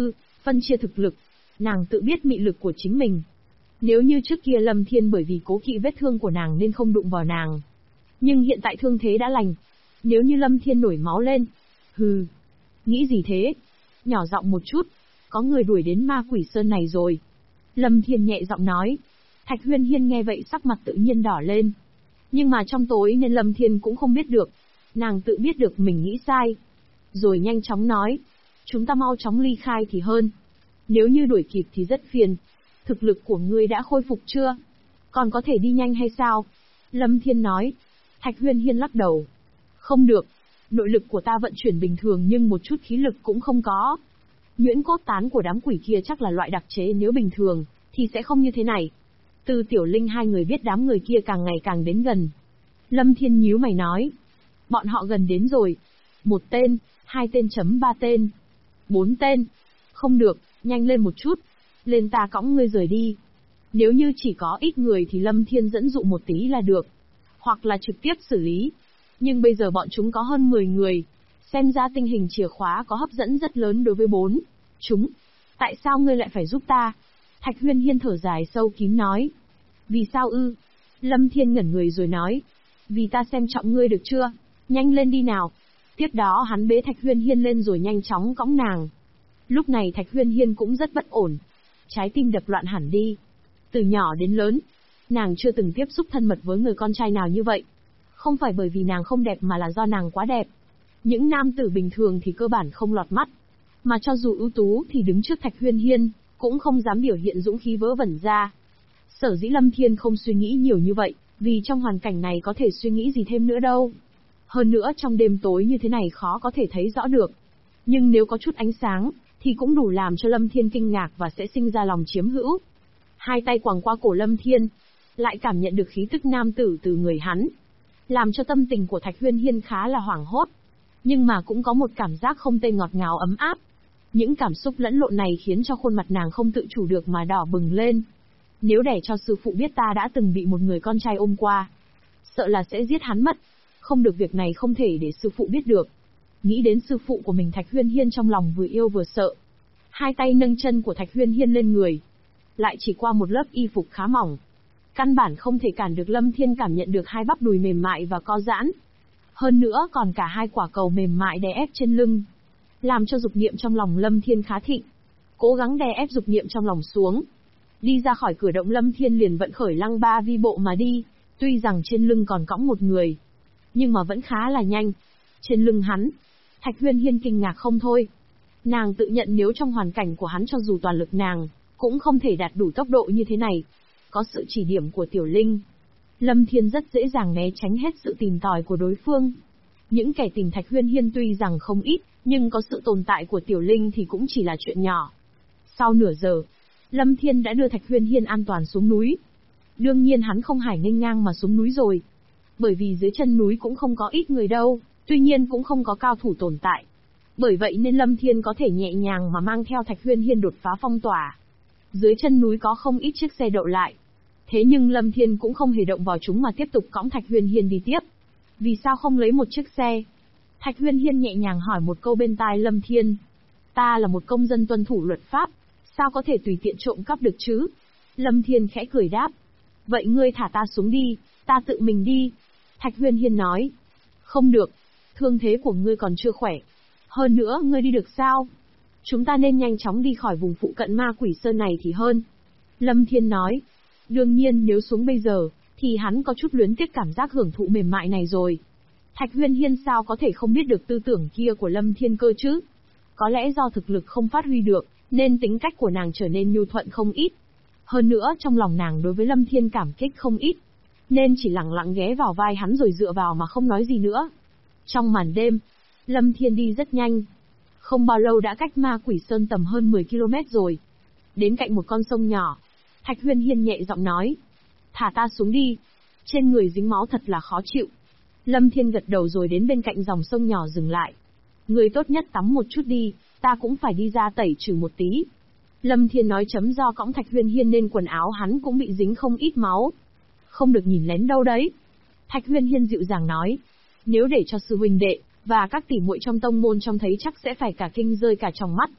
Speaker 1: phân chia thực lực. Nàng tự biết mị lực của chính mình. Nếu như trước kia Lâm Thiên bởi vì cố kỵ vết thương của nàng nên không đụng vào nàng. Nhưng hiện tại thương thế đã lành. Nếu như Lâm Thiên nổi máu lên. Hừ. Nghĩ gì thế? Nhỏ giọng một chút. Có người đuổi đến ma quỷ sơn này rồi. Lâm Thiên nhẹ giọng nói. Thạch Huyên Hiên nghe vậy sắc mặt tự nhiên đỏ lên. Nhưng mà trong tối nên Lâm Thiên cũng không biết được. Nàng tự biết được mình nghĩ sai. Rồi nhanh chóng nói. Chúng ta mau chóng ly khai thì hơn. Nếu như đuổi kịp thì rất phiền. Thực lực của ngươi đã khôi phục chưa? Còn có thể đi nhanh hay sao? Lâm Thiên nói. Thạch Huyên Hiên lắc đầu. Không được. Nội lực của ta vận chuyển bình thường nhưng một chút khí lực cũng không có. Nhuyễn cốt tán của đám quỷ kia chắc là loại đặc chế, nếu bình thường thì sẽ không như thế này. Từ Tiểu Linh hai người biết đám người kia càng ngày càng đến gần. Lâm Thiên nhíu mày nói. Bọn họ gần đến rồi. 1 tên, 2 tên chấm 3 tên. 4 tên. Không được, nhanh lên một chút. Lên ta cõng ngươi rời đi. Nếu như chỉ có ít người thì Lâm Thiên dẫn dụ một tí là được. Hoặc là trực tiếp xử lý. Nhưng bây giờ bọn chúng có hơn 10 người. Xem ra tình hình chìa khóa có hấp dẫn rất lớn đối với chúng. Tại sao ngươi lại phải giúp ta? Thạch Huyên Hiên thở dài sâu kín nói. Vì sao ư? Lâm Thiên ngẩn người rồi nói. Vì ta xem trọng ngươi được chưa? Nhanh lên đi nào. Tiếp đó hắn bế Thạch Huyên Hiên lên rồi nhanh chóng cõng nàng. Lúc này Thạch Huyên Hiên cũng rất bất ổn. Trái tim đập loạn hẳn đi. Từ nhỏ đến lớn, nàng chưa từng tiếp xúc thân mật với người con trai nào như vậy. Không phải bởi vì nàng không đẹp mà là do nàng quá đẹp. Những nam tử bình thường thì cơ bản không lọt mắt. Mà cho dù ưu tú thì đứng trước Thạch Huyên Hiên, cũng không dám biểu hiện dũng khí vớ vẩn ra. Sở dĩ Lâm Thiên không suy nghĩ nhiều như vậy, vì trong hoàn cảnh này có thể suy nghĩ gì thêm nữa đâu. Hơn nữa trong đêm tối như thế này khó có thể thấy rõ được. Nhưng nếu có chút ánh sáng, thì cũng đủ làm cho Lâm Thiên kinh ngạc và sẽ sinh ra lòng chiếm hữu. Hai tay quàng qua cổ Lâm Thiên, lại cảm nhận được khí tức nam tử từ người hắn. Làm cho tâm tình của Thạch Huyên Hiên khá là hoảng hốt. Nhưng mà cũng có một cảm giác không tên ngọt ngào ấm áp. Những cảm xúc lẫn lộn này khiến cho khuôn mặt nàng không tự chủ được mà đỏ bừng lên. Nếu để cho sư phụ biết ta đã từng bị một người con trai ôm qua, sợ là sẽ giết hắn mất. Không được, việc này không thể để sư phụ biết được. Nghĩ đến sư phụ của mình, Thạch Huyên Hiên trong lòng vừa yêu vừa sợ. Hai tay nâng chân của Thạch Huyên Hiên lên người. Lại chỉ qua một lớp y phục khá mỏng. Căn bản không thể cản được Lâm Thiên cảm nhận được hai bắp đùi mềm mại và co giãn. Hơn nữa còn cả hai quả cầu mềm mại đè ép trên lưng. Làm cho dục niệm trong lòng Lâm Thiên khá thịnh. Cố gắng đè ép dục niệm trong lòng xuống. Đi ra khỏi cửa động, Lâm Thiên liền vận khởi lăng ba vi bộ mà đi. Tuy rằng trên lưng còn cõng một người, nhưng mà vẫn khá là nhanh. Trên lưng hắn, Thạch Huyên Hiên kinh ngạc không thôi. Nàng tự nhận nếu trong hoàn cảnh của hắn cho dù toàn lực nàng, cũng không thể đạt đủ tốc độ như thế này. Có sự chỉ điểm của Tiểu Linh, Lâm Thiên rất dễ dàng né tránh hết sự tìm tòi của đối phương. Những kẻ tìm Thạch Huyên Hiên tuy rằng không ít, nhưng có sự tồn tại của Tiểu Linh thì cũng chỉ là chuyện nhỏ. Sau nửa giờ, Lâm Thiên đã đưa Thạch Huyên Hiên an toàn xuống núi. Đương nhiên hắn không hải nghênh ngang mà xuống núi rồi. Bởi vì dưới chân núi cũng không có ít người đâu, tuy nhiên cũng không có cao thủ tồn tại. Bởi vậy nên Lâm Thiên có thể nhẹ nhàng mà mang theo Thạch Huyên Hiên đột phá phong tỏa. Dưới chân núi có không ít chiếc xe đậu lại. Thế nhưng Lâm Thiên cũng không hề động vào chúng mà tiếp tục cõng Thạch Huyên Hiên đi tiếp. Vì sao không lấy một chiếc xe? Thạch Huyên Hiên nhẹ nhàng hỏi một câu bên tai Lâm Thiên. Ta là một công dân tuân thủ luật pháp, sao có thể tùy tiện trộm cắp được chứ? Lâm Thiên khẽ cười đáp. Vậy ngươi thả ta xuống đi, ta tự mình đi. Thạch Huyên Hiên nói. Không được, thương thế của ngươi còn chưa khỏe. Hơn nữa ngươi đi được sao? Chúng ta nên nhanh chóng đi khỏi vùng phụ cận ma quỷ sơn này thì hơn. Lâm Thiên nói. Đương nhiên nếu xuống bây giờ, thì hắn có chút luyến tiếc cảm giác hưởng thụ mềm mại này rồi. Thạch Huyên Hiên sao có thể không biết được tư tưởng kia của Lâm Thiên cơ chứ? Có lẽ do thực lực không phát huy được, nên tính cách của nàng trở nên nhu thuận không ít. Hơn nữa trong lòng nàng đối với Lâm Thiên cảm kích không ít, nên chỉ lặng lặng ghé vào vai hắn rồi dựa vào mà không nói gì nữa. Trong màn đêm, Lâm Thiên đi rất nhanh. Không bao lâu đã cách ma quỷ sơn tầm hơn 10 km rồi. Đến cạnh một con sông nhỏ, Thạch Huyên Hiên nhẹ giọng nói. Thả ta xuống đi. Trên người dính máu thật là khó chịu. Lâm Thiên gật đầu rồi đến bên cạnh dòng sông nhỏ dừng lại. Người tốt nhất tắm một chút đi, ta cũng phải đi ra tẩy trừ một tí. Lâm Thiên nói chấm do cõng Thạch Huyên Hiên nên quần áo hắn cũng bị dính không ít máu. Không được nhìn lén đâu đấy. Thạch Huyên Hiên dịu dàng nói. Nếu để cho sư huynh đệ và các tỷ muội trong tông môn trông thấy chắc sẽ phải cả kinh rơi cả trong mắt.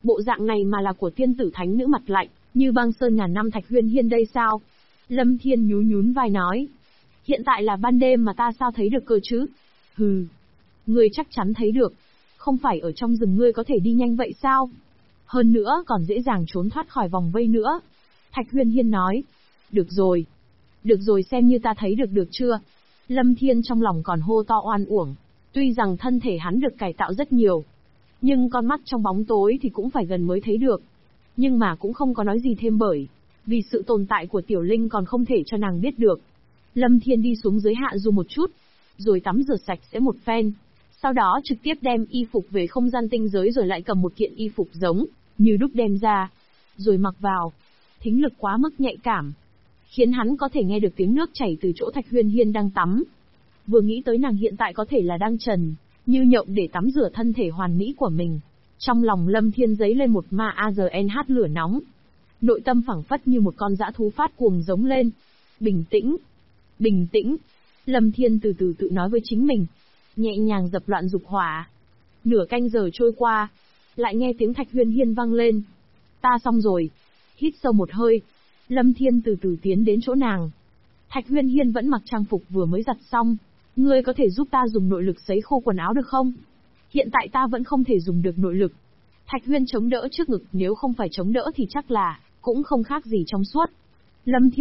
Speaker 1: Bộ dạng này mà là của tiên tử thánh nữ mặt lạnh, như băng sơn ngàn năm Thạch Huyên Hiên đây sao? Lâm Thiên nhún vai nói. Hiện tại là ban đêm mà ta sao thấy được cơ chứ? Hừ. Ngươi chắc chắn thấy được. Không phải ở trong rừng ngươi có thể đi nhanh vậy sao? Hơn nữa còn dễ dàng trốn thoát khỏi vòng vây nữa. Thạch Huyên Hiên nói. Được rồi. Được rồi, xem như ta thấy được chưa? Lâm Thiên trong lòng còn hô to oan uổng. Tuy rằng thân thể hắn được cải tạo rất nhiều, nhưng con mắt trong bóng tối thì cũng phải gần mới thấy được. Nhưng mà cũng không có nói gì thêm bởi vì sự tồn tại của Tiểu Linh còn không thể cho nàng biết được. Lâm Thiên đi xuống dưới hạ du một chút, rồi tắm rửa sạch sẽ một phen. Sau đó trực tiếp đem y phục về không gian tinh giới, rồi lại cầm một kiện y phục giống như đúc đem ra, rồi mặc vào. Thính lực quá mức nhạy cảm, khiến hắn có thể nghe được tiếng nước chảy từ chỗ Thạch Huyên Hiên đang tắm. Vừa nghĩ tới nàng hiện tại có thể là đang trần như nhộng để tắm rửa thân thể hoàn mỹ của mình, trong lòng Lâm Thiên dấy lên một ma AZNH lửa nóng. Nội tâm phảng phất như một con dã thú phát cuồng giống lên. Bình tĩnh, bình tĩnh. Lâm Thiên từ từ tự nói với chính mình, nhẹ nhàng dập loạn dục hỏa. Nửa canh giờ trôi qua, lại nghe tiếng Thạch Huyên Hiên vang lên. Ta xong rồi. Hít sâu một hơi, Lâm Thiên từ từ tiến đến chỗ nàng. Thạch Huyên Hiên vẫn mặc trang phục vừa mới giặt xong. Ngươi có thể giúp ta dùng nội lực sấy khô quần áo được không? Hiện tại ta vẫn không thể dùng được nội lực. Thạch Huyên chống đỡ trước ngực, nếu không phải chống đỡ thì chắc là cũng không khác gì trong suốt. Lâm Thiên